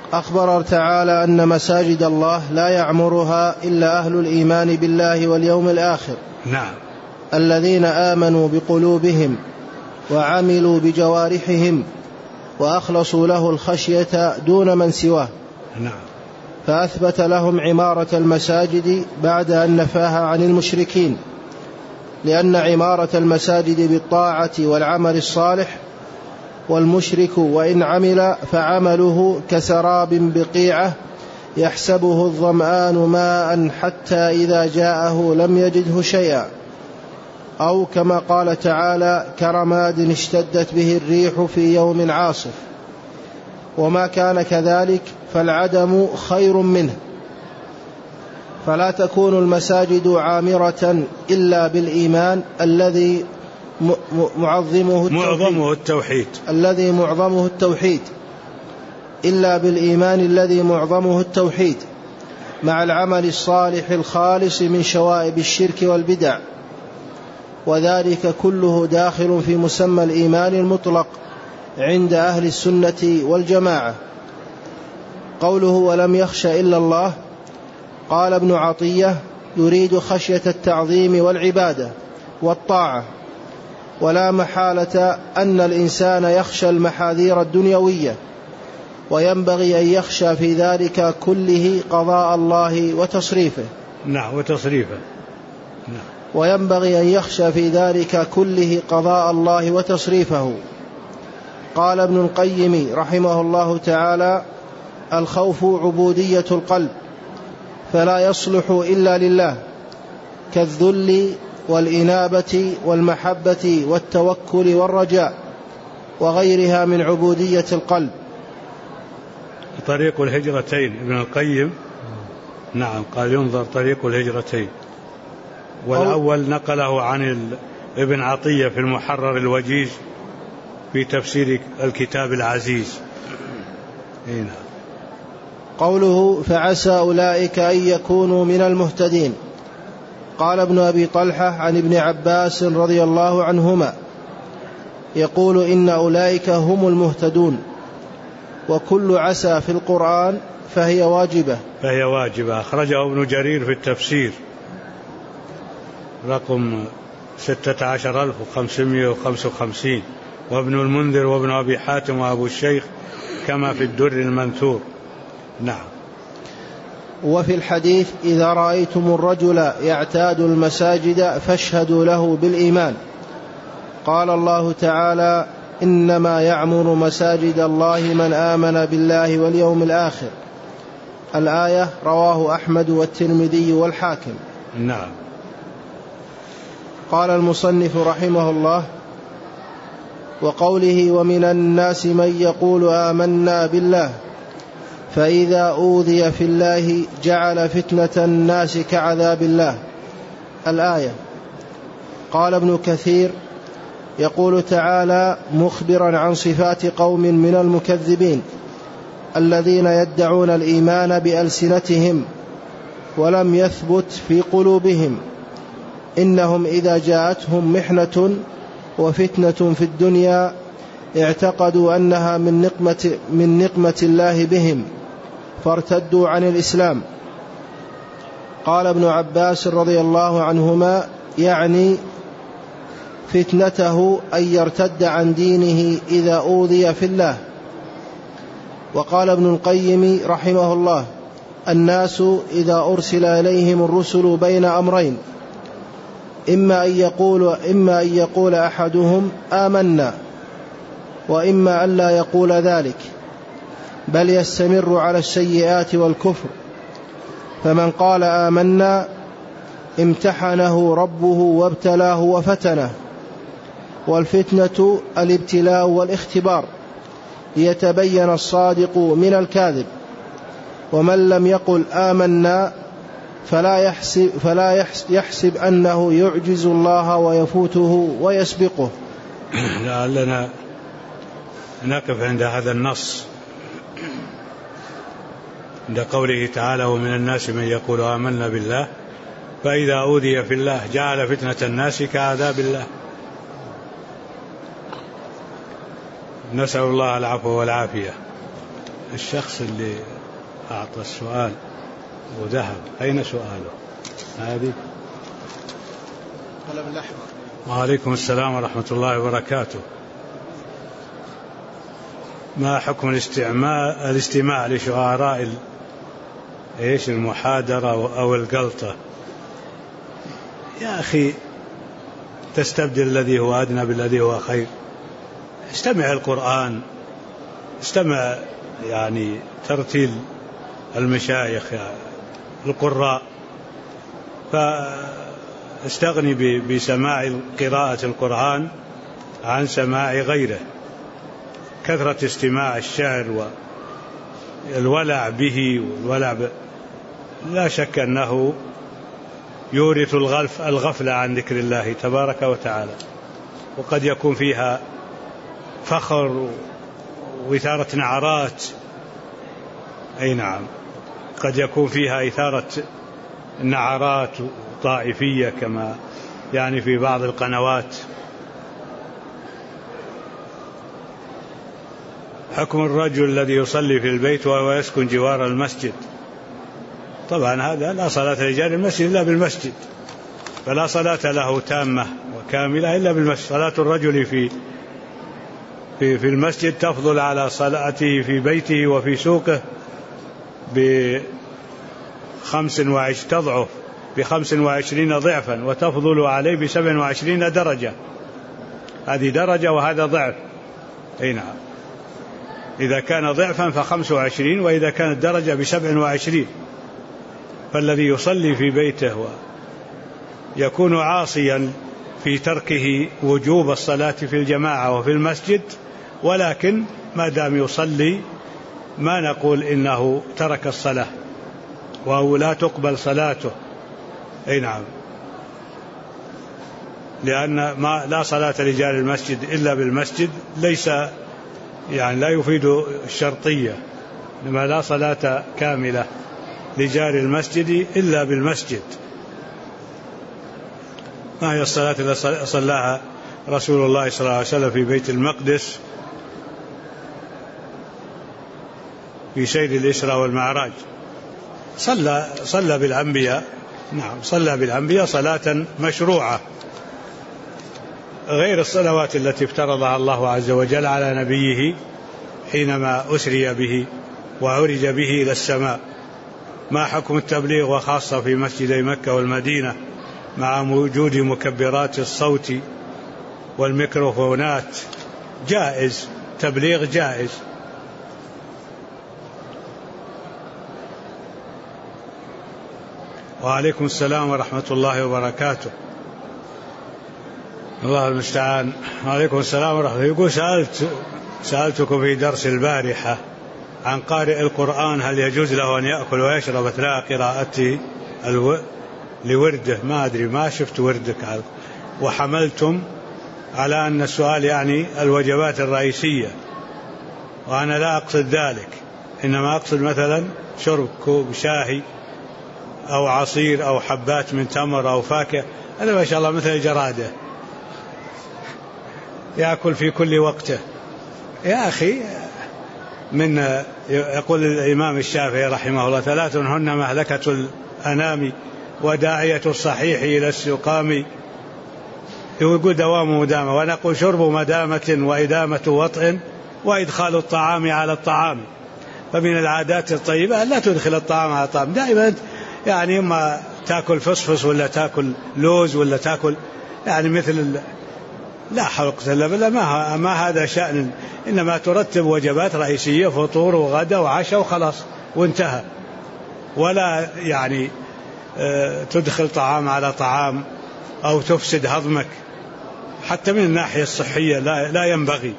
أخبر تعالى أن مساجد الله لا يعمرها إلا أهل الإيمان بالله واليوم الآخر. نعم. الذين آمنوا بقلوبهم وعملوا بجوارحهم وأخلصوا له الخشية دون من سواه. نعم. فأثبت لهم عمارة المساجد بعد أن نفاها عن المشركين، لأن عمارة المساجد بالطاعة والعمل الصالح، والمشرك وإن عمل فعمله كسراب بقيعة يحسبه الظمآن ماء حتى إذا جاءه لم يجده شيئا، أو كما قال تعالى كرماد اشتدت به الريح في يوم عاصف. وما كان كذلك فالعدم خير منه. فلا تكون المساجد عامرة إلا بالإيمان الذي معظمه التوحيد إلا بالإيمان الذي معظمه التوحيد مع العمل الصالح الخالص من شوائب الشرك والبدع، وذلك كله داخل في مسمى الإيمان المطلق عند أهل السنة والجماعة. قوله ولم يخش إلا الله، قال ابن عطية يريد خشية التعظيم والعبادة والطاعة، ولا محالة أن الإنسان يخشى المحاذير الدنيوية، وينبغي أن يخشى في ذلك كله قضاء الله وتصريفه. نعم. وتصريفه. نعم. وينبغي أن يخشى في ذلك كله قضاء الله وتصريفه. قال ابن القيم رحمه الله تعالى: الخوف عبودية القلب، فلا يصلح إلا لله، كالذل والإنابة والمحبة والتوكل والرجاء وغيرها من عبودية القلب. طريق الهجرتين ابن القيم، نعم، قال ينظر طريق الهجرتين، والأول نقله عن ابن عطية في المحرر الوجيز في تفسير الكتاب العزيز. هنا قوله فعسى أولئك أن يكونوا من المهتدين. قال ابن أبي طلحة عن ابن عباس رضي الله عنهما يقول إن أولئك هم المهتدون، وكل عسى في القرآن فهي واجبة. أخرجه ابن جرير في التفسير رقم 16555، وابن المنذر وابن أبي حاتم وأبو الشيخ كما في الدر المنثور. نعم. وفي الحديث إذا رأيتم الرجل يعتاد المساجد فاشهدوا له بالإيمان. قال الله تعالى: إنما يعمر مساجد الله من آمن بالله واليوم الآخر. الآية رواه أحمد والترمذي والحاكم. نعم. قال المصنف رحمه الله: وقوله ومن الناس من يقول آمنا بالله فإذا أوذي في الله جعل فتنة الناس كعذاب الله. الآية. قال ابن كثير يقول تعالى مخبرا عن صفات قوم من المكذبين الذين يدعون الإيمان بألسنتهم ولم يثبت في قلوبهم، إنهم إذا جاءتهم محنة وفتنة في الدنيا اعتقدوا أنها من نقمة الله بهم فارتدوا عن الإسلام. قال ابن عباس رضي الله عنهما يعني فتنته أن يرتد عن دينه إذا أوذي في الله. وقال ابن القيم رحمه الله: الناس إذا أرسل إليهم الرسل بين أمرين، إما أن يقول أحدهم آمنا، وإما أن لا يقول ذلك، بل يستمر على السيئات والكفر. فمن قال آمنا امتحنه ربه وابتلاه وفتنه، والفتنة الابتلاء والاختبار ليتبين الصادق من الكاذب. ومن لم يقل آمنا فلا يحسب أنه يعجز الله ويفوته ويسبقه. لعلنا نقف عند هذا النص، عند قوله تعالى ومن الناس من يقول آمنا بالله فإذا أوذي في الله جعل فتنة الناس كعذاب الله. نسأل الله العفو والعافية. الشخص اللي أعطى السؤال وذهب أين سؤاله؟ هذه قلم الأحمر. وعليكم السلام ورحمة الله وبركاته. ما حكم الاستماع لشعراء المحاضرة أو القلطة؟ يا أخي تستبدل الذي هو أدنى بالذي هو خير. استمع القرآن، استمع يعني ترتيل المشايخ القراء، فاستغني بسماع قراءة القرآن عن سماع غيره. كثرة استماع الشعر والولع به لا شك أنه يورث الغفلة عن ذكر الله تبارك وتعالى، وقد يكون فيها فخر وإثارة نعرات. أي نعم، قد يكون فيها إثارة نعرات طائفية كما يعني في بعض القنوات. حكم الرجل الذي يصلي في البيت وهو يسكن جوار المسجد؟ طبعا هذا لا صلاة لرجال المسجد إلا بالمسجد، فلا صلاة له تامة وكاملة إلا بالمسجد. صلاة الرجل في المسجد تفضل على صلاته في بيته وفي سوقه تضعف ب25 ضعفا، وتفضل عليه ب27 درجة. هذه درجة وهذا ضعف. أي نعم، إذا كان ضعفا ف25، وإذا كانت درجة ب27. فالذي يصلي في بيته ويكون عاصيا في تركه وجوب الصلاة في الجماعة وفي المسجد، ولكن ما دام يصلي ما نقول إنه ترك الصلاة وهو لا تقبل صلاته. أي نعم، لأن لا صلاة لرجال المسجد إلا بالمسجد ليس يعني لا يفيد الشرطية، لما لا صلاة كاملة لجار المسجد إلا بالمسجد. ما هي الصلاة التي صلاها رسول الله صلى الله عليه وسلم في بيت المقدس في سير الإسراء والمعراج؟ صلى بالأنبياء. نعم، صلى بالأنبياء صلاة مشروعة غير الصلوات التي افترضها الله عز وجل على نبيه حينما أسري به وعرج به إلى السماء. ما حكم التبليغ وخاصة في مسجدي مكة والمدينة مع وجود مكبرات الصوت والميكروفونات؟ جائز، تبليغ جائز. وعليكم السلام ورحمة الله وبركاته. الله المستعان. وعليكم السلام ورحمة الله. يقول سألتكم في درس البارحة عن قارئ القرآن هل يجوز له أن يأكل ويشرب أثناء قراءته لورده؟ ما أدري، ما شفت وردك، وحملتم على أن السؤال يعني الوجبات الرئيسية، وأنا لا أقصد ذلك، إنما أقصد مثلا شرب كوب شاهي أو عصير أو حبات من تمر أو فاكهة. هذا ما شاء الله مثل الجرادة يأكل في كل وقته. يا أخي، يقول الإمام الشافعي رحمه الله: 3 هن مهلكة الأنام وداعية الصحيح إلى السقام. يقول دوام مدامة، ونقول شرب مدامة وإدامة وطء وإدخال الطعام على الطعام. فمن العادات الطيبة لا تدخل الطعام على الطعام دائما، يعني إما تأكل فصفص ولا تأكل لوز ولا تأكل يعني مثل لا حول ولا قوة إلا بالله. ما هذا شأن، إنما ترتب وجبات رئيسية، فطور وغدا وعشاء وخلاص وانتهى، ولا يعني تدخل طعام على طعام أو تفسد هضمك حتى من الناحية الصحية، لا ينبغي.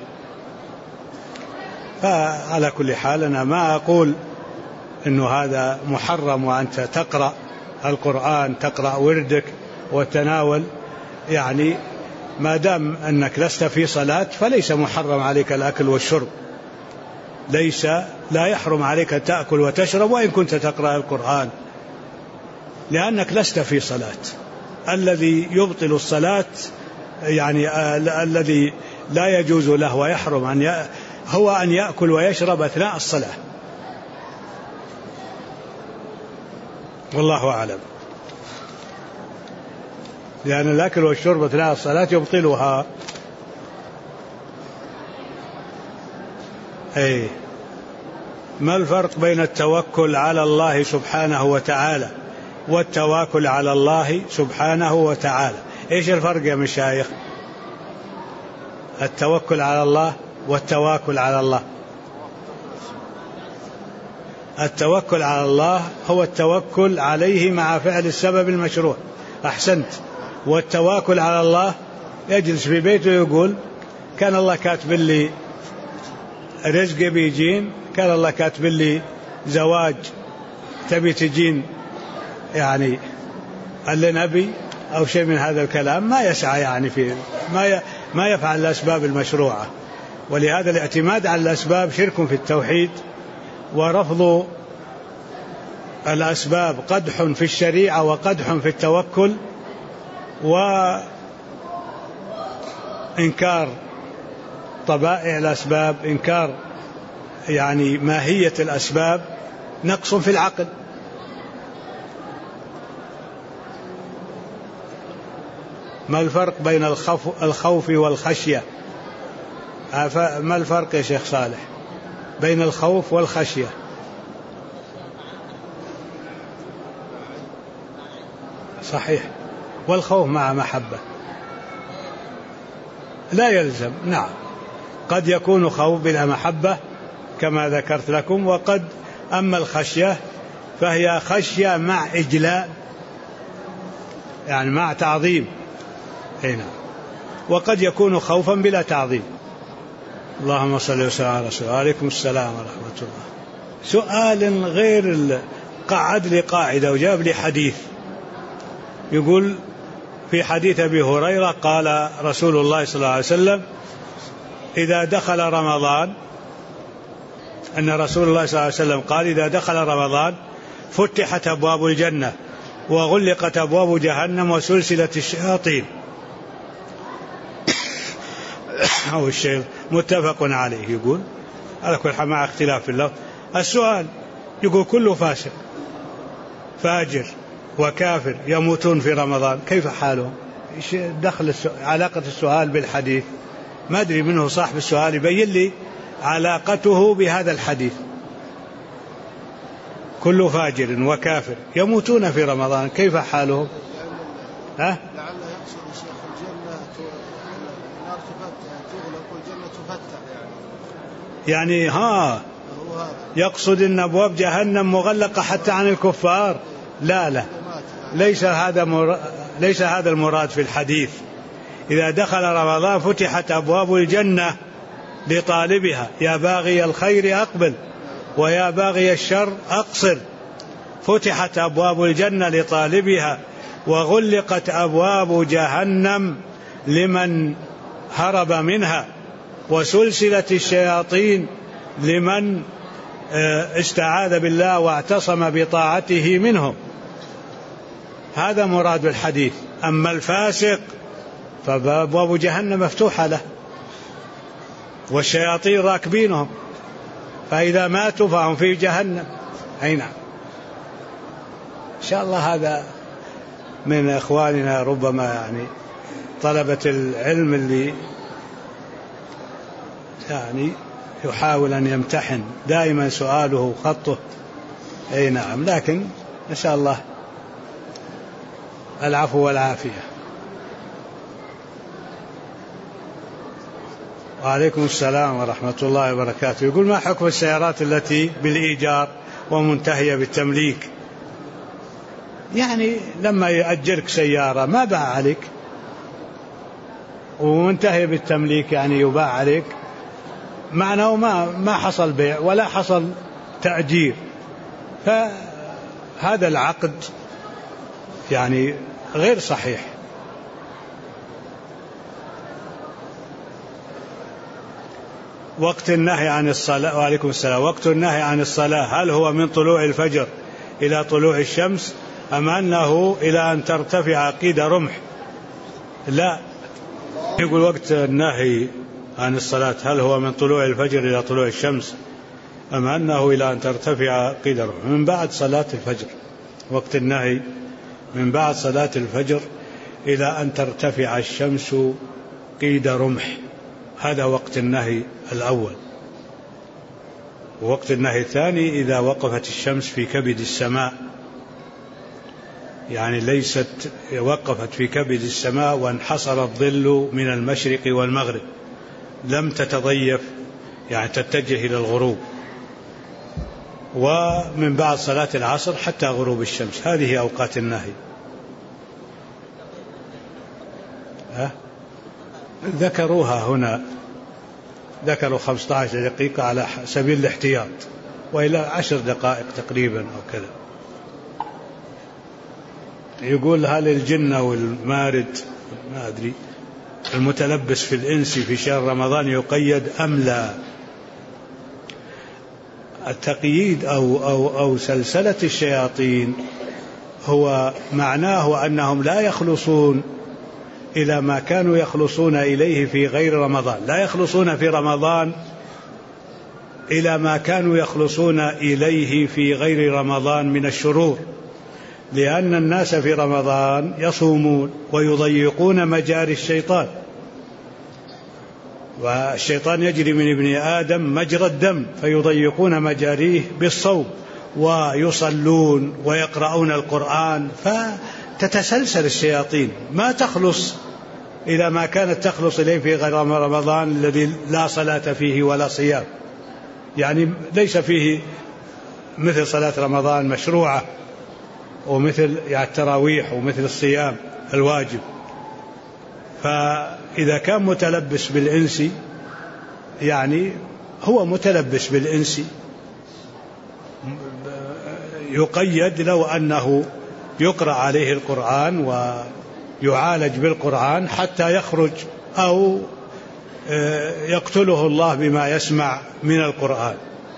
فعلى كل حال أنا ما أقول إنه هذا محرم وأنت تقرأ القرآن، تقرأ وردك وتناول، يعني ما دام أنك لست في صلاة فليس محرم عليك الأكل والشرب، لا يحرم عليك تأكل وتشرب وإن كنت تقرأ القرآن، لأنك لست في صلاة. الذي يبطل الصلاة يعني الذي لا يجوز له ويحرم هو أن يأكل ويشرب أثناء الصلاة، والله أعلم، لأن الأكل والشرب أثناء الصلاة يبطلها. ما الفرق بين التوكل على الله سبحانه وتعالى والتواكل على الله سبحانه وتعالى؟ إيش الفرق يا مشايخ؟ التوكل على الله والتواكل على الله. التوكل على الله هو التوكل عليه مع فعل السبب المشروع، أحسنت. والتواكل على الله يجلس في بيته يقول كان الله كاتب لي رزق بيجين، كان الله كاتب لي زواج تبي تجين، يعني اللي نبي أو شيء من هذا الكلام، ما يسعى يعني في ما يفعل الأسباب المشروعة. ولهذا الاعتماد على الأسباب شرك في التوحيد، ورفض الأسباب قدح في الشريعة وقدح في التوكل، وإنكار طبائع الأسباب، إنكار يعني ماهية الأسباب نقص في العقل. ما الفرق بين الخوف والخشية؟ ما الفرق يا شيخ صالح بين الخوف والخشية؟ صحيح، والخوف مع محبة لا يلزم، نعم، قد يكون خوف بلا محبة كما ذكرت لكم، وقد أما الخشية فهي خشية مع إجلاء، يعني مع تعظيم، هنا، وقد يكون خوفا بلا تعظيم. اللهم صل وسلم على رسول الله. عليكم السلام ورحمة الله. سؤال غير قعد لي قاعدة وجاب لي حديث، يقول في حديث أبي هريرة قال رسول الله صلى الله عليه وسلم إذا دخل رمضان، أن رسول الله صلى الله عليه وسلم قال إذا دخل رمضان فتحت أبواب الجنة وغلقت أبواب جهنم وسلسلة الشياطين أو الشيء متفق عليه. يقول على كل حال مع اختلاف في اللفظ. السؤال يقول كل فاسق فاجر وكافر يموتون في رمضان، كيف حالهم؟ دخل علاقة السؤال بالحديث؟ ما أدري منه صاحب السؤال يبين لي علاقته بهذا الحديث. كل فاجر وكافر يموتون في رمضان، كيف حالهم؟ لعل يقصد الشيخ الجنة النار تغلق والجنة تفتح، يعني يقصد أن أبواب جهنم مغلقة حتى عن الكفار. لا ليس هذا المراد في الحديث. إذا دخل رمضان فتحت أبواب الجنة لطالبها، يا باغي الخير أقبل ويا باغي الشر أقصر. فتحت أبواب الجنة لطالبها وغلقت أبواب جهنم لمن هرب منها، وسلسلة الشياطين لمن استعاذ بالله واعتصم بطاعته منهم. هذا مراد الحديث. أما الفاسق فأبواب جهنم مفتوحة له والشياطين راكبينهم، فإذا ماتوا فهم في جهنم. أي نعم. إن شاء الله هذا من إخواننا ربما يعني طلبة العلم اللي يعني يحاول أن يمتحن دائما سؤاله خطه. أي نعم، لكن إن شاء الله العفو والعافية. وعليكم السلام ورحمة الله وبركاته. يقول ما حكم السيارات التي بالإيجار ومنتهية بالتمليك؟ يعني لما يأجرك سيارة ما باع عليك، ومنتهية بالتمليك يعني يباع عليك، معناه ما حصل بيع ولا حصل تأجير، فهذا العقد يعني غير صحيح. وقت النهي عن الصلاة، وعليكم السلام، وقت النهي عن الصلاة هل هو من طلوع الفجر إلى طلوع الشمس أم أنه إلى أن ترتفع قيد رمح؟ لا، يقول وقت النهي عن الصلاة هل هو من طلوع الفجر إلى طلوع الشمس أم أنه إلى أن ترتفع قيد رمح؟ من بعد صلاة الفجر. وقت النهي من بعد صلاة الفجر إلى أن ترتفع الشمس قيد رمح، هذا وقت النهي الأول. ووقت النهي الثاني إذا وقفت الشمس في كبد السماء، يعني ليست وقفت في كبد السماء وانحصر الظل من المشرق والمغرب، لم تتضيف يعني تتجه إلى الغروب. ومن بعد صلاة العصر حتى غروب الشمس، هذه أوقات النهي. ذكروها هنا، ذكروا 15 دقيقة على سبيل الاحتياط، وإلى 10 دقائق تقريبا أو كذا. يقول هل الجن والمارد ما أدري المتلبس في الإنس في شهر رمضان يقيد أم لا؟ التقييد أو سلسلة الشياطين هو معناه أنهم لا يخلصون إلى ما كانوا يخلصون إليه في غير رمضان، لا يخلصون في رمضان إلى ما كانوا يخلصون إليه في غير رمضان من الشرور، لأن الناس في رمضان يصومون ويضيقون مجاري الشيطان، والشيطان يجري من ابن آدم مجرى الدم، فيضيقون مجاريه بالصوم، ويصلون ويقرؤون القرآن، فتتسلسل الشياطين ما تخلص إلى ما كانت تخلص إليه في غير رمضان الذي لا صلاة فيه ولا صيام، يعني ليس فيه مثل صلاة رمضان مشروعة ومثل يعني التراويح ومثل الصيام الواجب. فإذا كان متلبس بالإنس يعني هو متلبس بالإنس يقيد لو أنه يقرأ عليه القرآن ويعالج بالقرآن حتى يخرج أو يقتله الله بما يسمع من القرآن.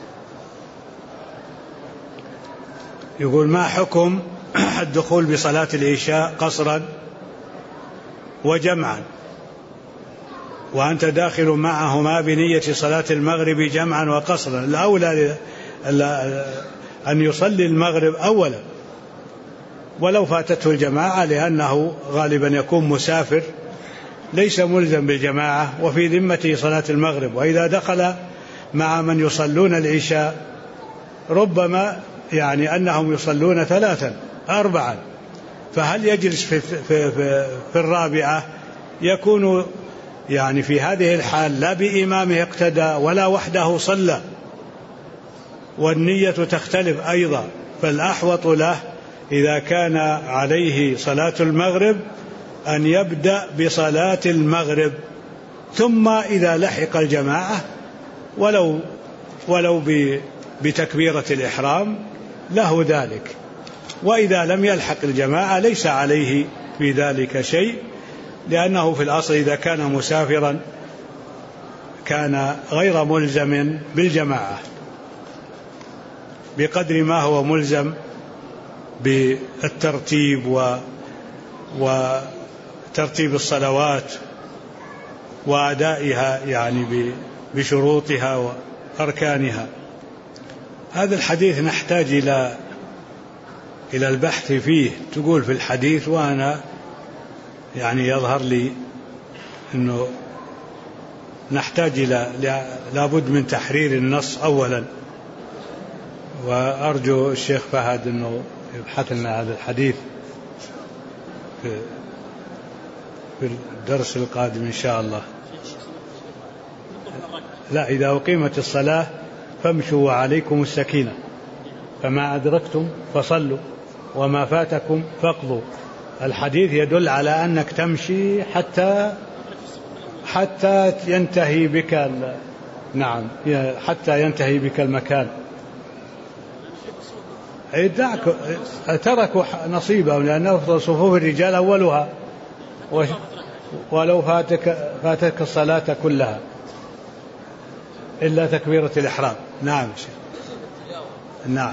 يقول ما حكم الدخول بصلاة العشاء قصرا وجمعا وأنت داخل معهما بنية صلاة المغرب جمعا وقصرا؟ الأولى أن يصلي المغرب أولا ولو فاتته الجماعة، لأنه غالبا يكون مسافر ليس ملزم بالجماعة وفي ذمته صلاة المغرب. وإذا دخل مع من يصلون العشاء ربما يعني أنهم يصلون 3 4، فهل يجلس في الرابعة؟ يكون يعني في هذه الحال لا بإمامه اقتدى ولا وحده صلى، والنية تختلف أيضا. فالأحوط له إذا كان عليه صلاة المغرب أن يبدأ بصلاة المغرب، ثم إذا لحق الجماعة ولو بتكبيرة الإحرام له ذلك، وإذا لم يلحق الجماعة ليس عليه في ذلك شيء، لأنه في الأصل إذا كان مسافرا كان غير ملزم بالجماعة بقدر ما هو ملزم بالترتيب وترتيب الصلوات وأدائها يعني بشروطها وأركانها. هذا الحديث نحتاج إلى البحث فيه. تقول في الحديث وأنا يعني يظهر لي أنه نحتاج لابد من تحرير النص أولا، وأرجو الشيخ فهد أنه يبحث لنا هذا الحديث في الدرس القادم إن شاء الله. لا، إذا أقيمت الصلاة فامشوا وعليكم السكينة، فما أدركتم فصلوا وما فاتكم فاقضوا. الحديث يدل على أنك تمشي حتى ينتهي بك نعم حتى ينتهي بك المكان. تركوا نصيبهم، لأن أفضل صفوف الرجال أولها، ولو فاتك الصلاة كلها إلا تكبيرة الإحرام. نعم نعم.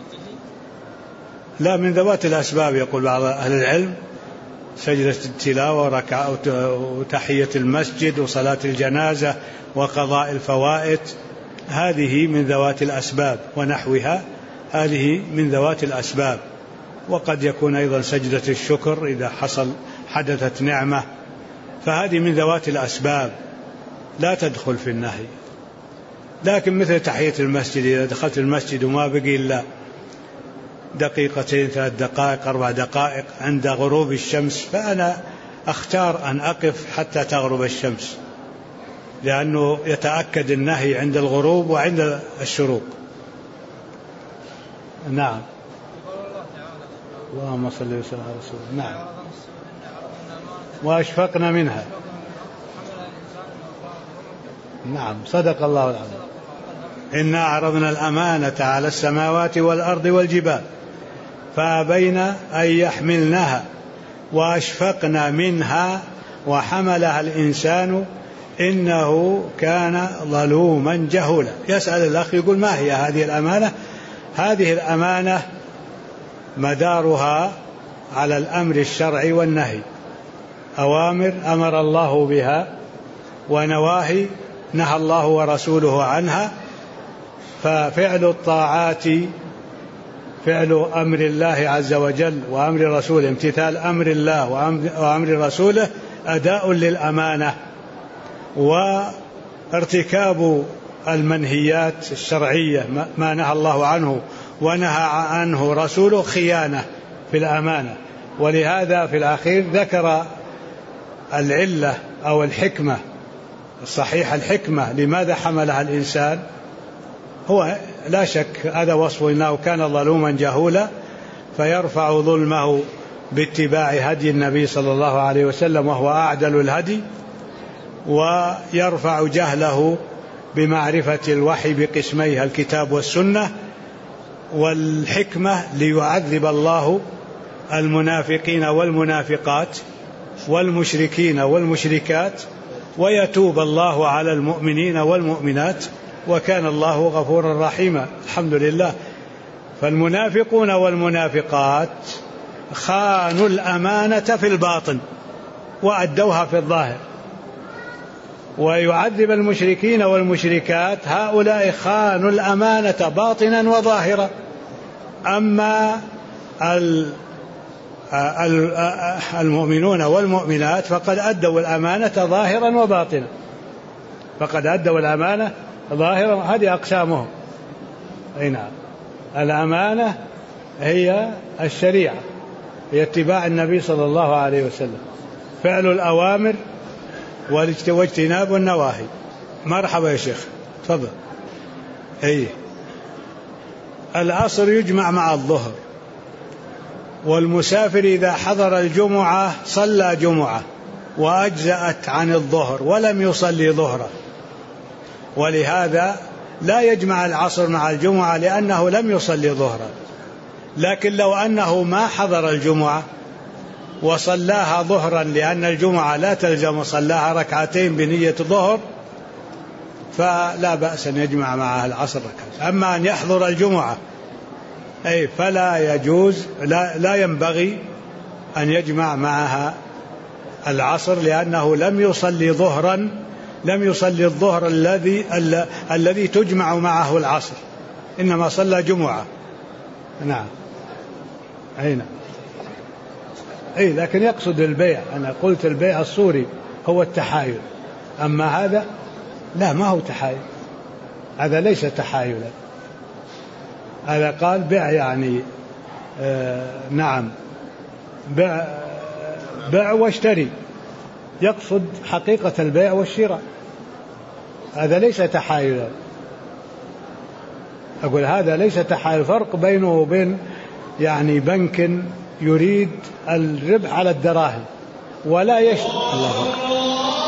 لا، من ذوات الأسباب يقول بعض أهل العلم سجدة التلاوة وركعة وتحية المسجد وصلاة الجنازة وقضاء الفوائد، هذه من ذوات الأسباب، ونحوها هذه من ذوات الأسباب. وقد يكون أيضا سجدة الشكر إذا حدثت نعمة، فهذه من ذوات الأسباب لا تدخل في النهي. لكن مثل تحية المسجد، إذا دخلت المسجد وما بقي إلا دقيقتين 3 دقائق 4 دقائق عند غروب الشمس، فأنا أختار أن أقف حتى تغرب الشمس، لأنه يتأكد النهي عند الغروب وعند الشروق. نعم. اللهم صل وسلم على رسول الله. نعم. وأشفقنا منها. نعم، صدق الله العظيم. إنا عرضنا الأمانة على السماوات والأرض والجبال فأبين أن يحملنها وأشفقنا منها وحملها الإنسان إنه كان ظلوما جهولا. يسأل الأخ يقول: ما هي هذه الأمانة؟ هذه الأمانة مدارها على الأمر الشرعي والنهي، أوامر أمر الله بها ونواهي نهى الله ورسوله عنها. ففعل الطاعات فعل أمر الله عز وجل وأمر رسوله، امتثال أمر الله وأمر رسوله أداء للأمانة، وارتكاب المنهيات الشرعية ما نهى الله عنه ونهى عنه رسوله خيانة في الأمانة. ولهذا في الأخير ذكر العلة أو الحكمة الصحيحة، الحكمة لماذا حملها الإنسان. هو لا شك هذا وصف إنه كان ظلوما جهولا، فيرفع ظلمه باتباع هدي النبي صلى الله عليه وسلم وهو أعدل الهدي، ويرفع جهله بمعرفة الوحي بقسميها الكتاب والسنة. والحكمة ليعذب الله المنافقين والمنافقات والمشركين والمشركات ويتوب الله على المؤمنين والمؤمنات وكان الله غفورا رحيما. الحمد لله. فالمنافقون والمنافقات خانوا الأمانة في الباطن وأدوها في الظاهر، ويعذب المشركين والمشركات هؤلاء خانوا الأمانة باطنا وظاهرا. أما المؤمنون والمؤمنات فقد أدوا الأمانة ظاهرا وباطنا، فقد أدوا الأمانة ظاهرا. هذه أقسامهم. أي نعم. الأمانة هي الشريعة، هي اتباع النبي صلى الله عليه وسلم، فعل الأوامر واجتناب النواهي. مرحبا يا شيخ، تفضل. أي العصر يجمع مع الظهر، والمسافر إذا حضر الجمعة صلى جمعة وأجزأت عن الظهر ولم يصلي ظهرا، ولهذا لا يجمع العصر مع الجمعة لأنه لم يصلي ظهرا. لكن لو أنه ما حضر الجمعة وصلاها ظهرا لأن الجمعة لا تلزم، صلاها ركعتين بنية ظهر، فلا بأس أن يجمع معها العصر ركعتين. أما أن يحضر الجمعة فلا يجوز، لا ينبغي أن يجمع معها العصر لأنه لم يصلي ظهرا، لم يصلي الظهر الذي تجمع معه العصر، إنما صلى جمعة. نعم. أي نعم. لكن يقصد البيع. أنا قلت البيع الصوري هو التحايل، أما هذا لا، ما هو تحايل، هذا ليس تحايلا. هذا قال بيع يعني نعم، بيع واشتري، يقصد حقيقة البيع والشراء، هذا ليس تحايلا. أقول هذا ليس تحايل، فرق بينه وبين يعني بنك يريد الربح على الدراهم ولا يشتري. الله أكبر.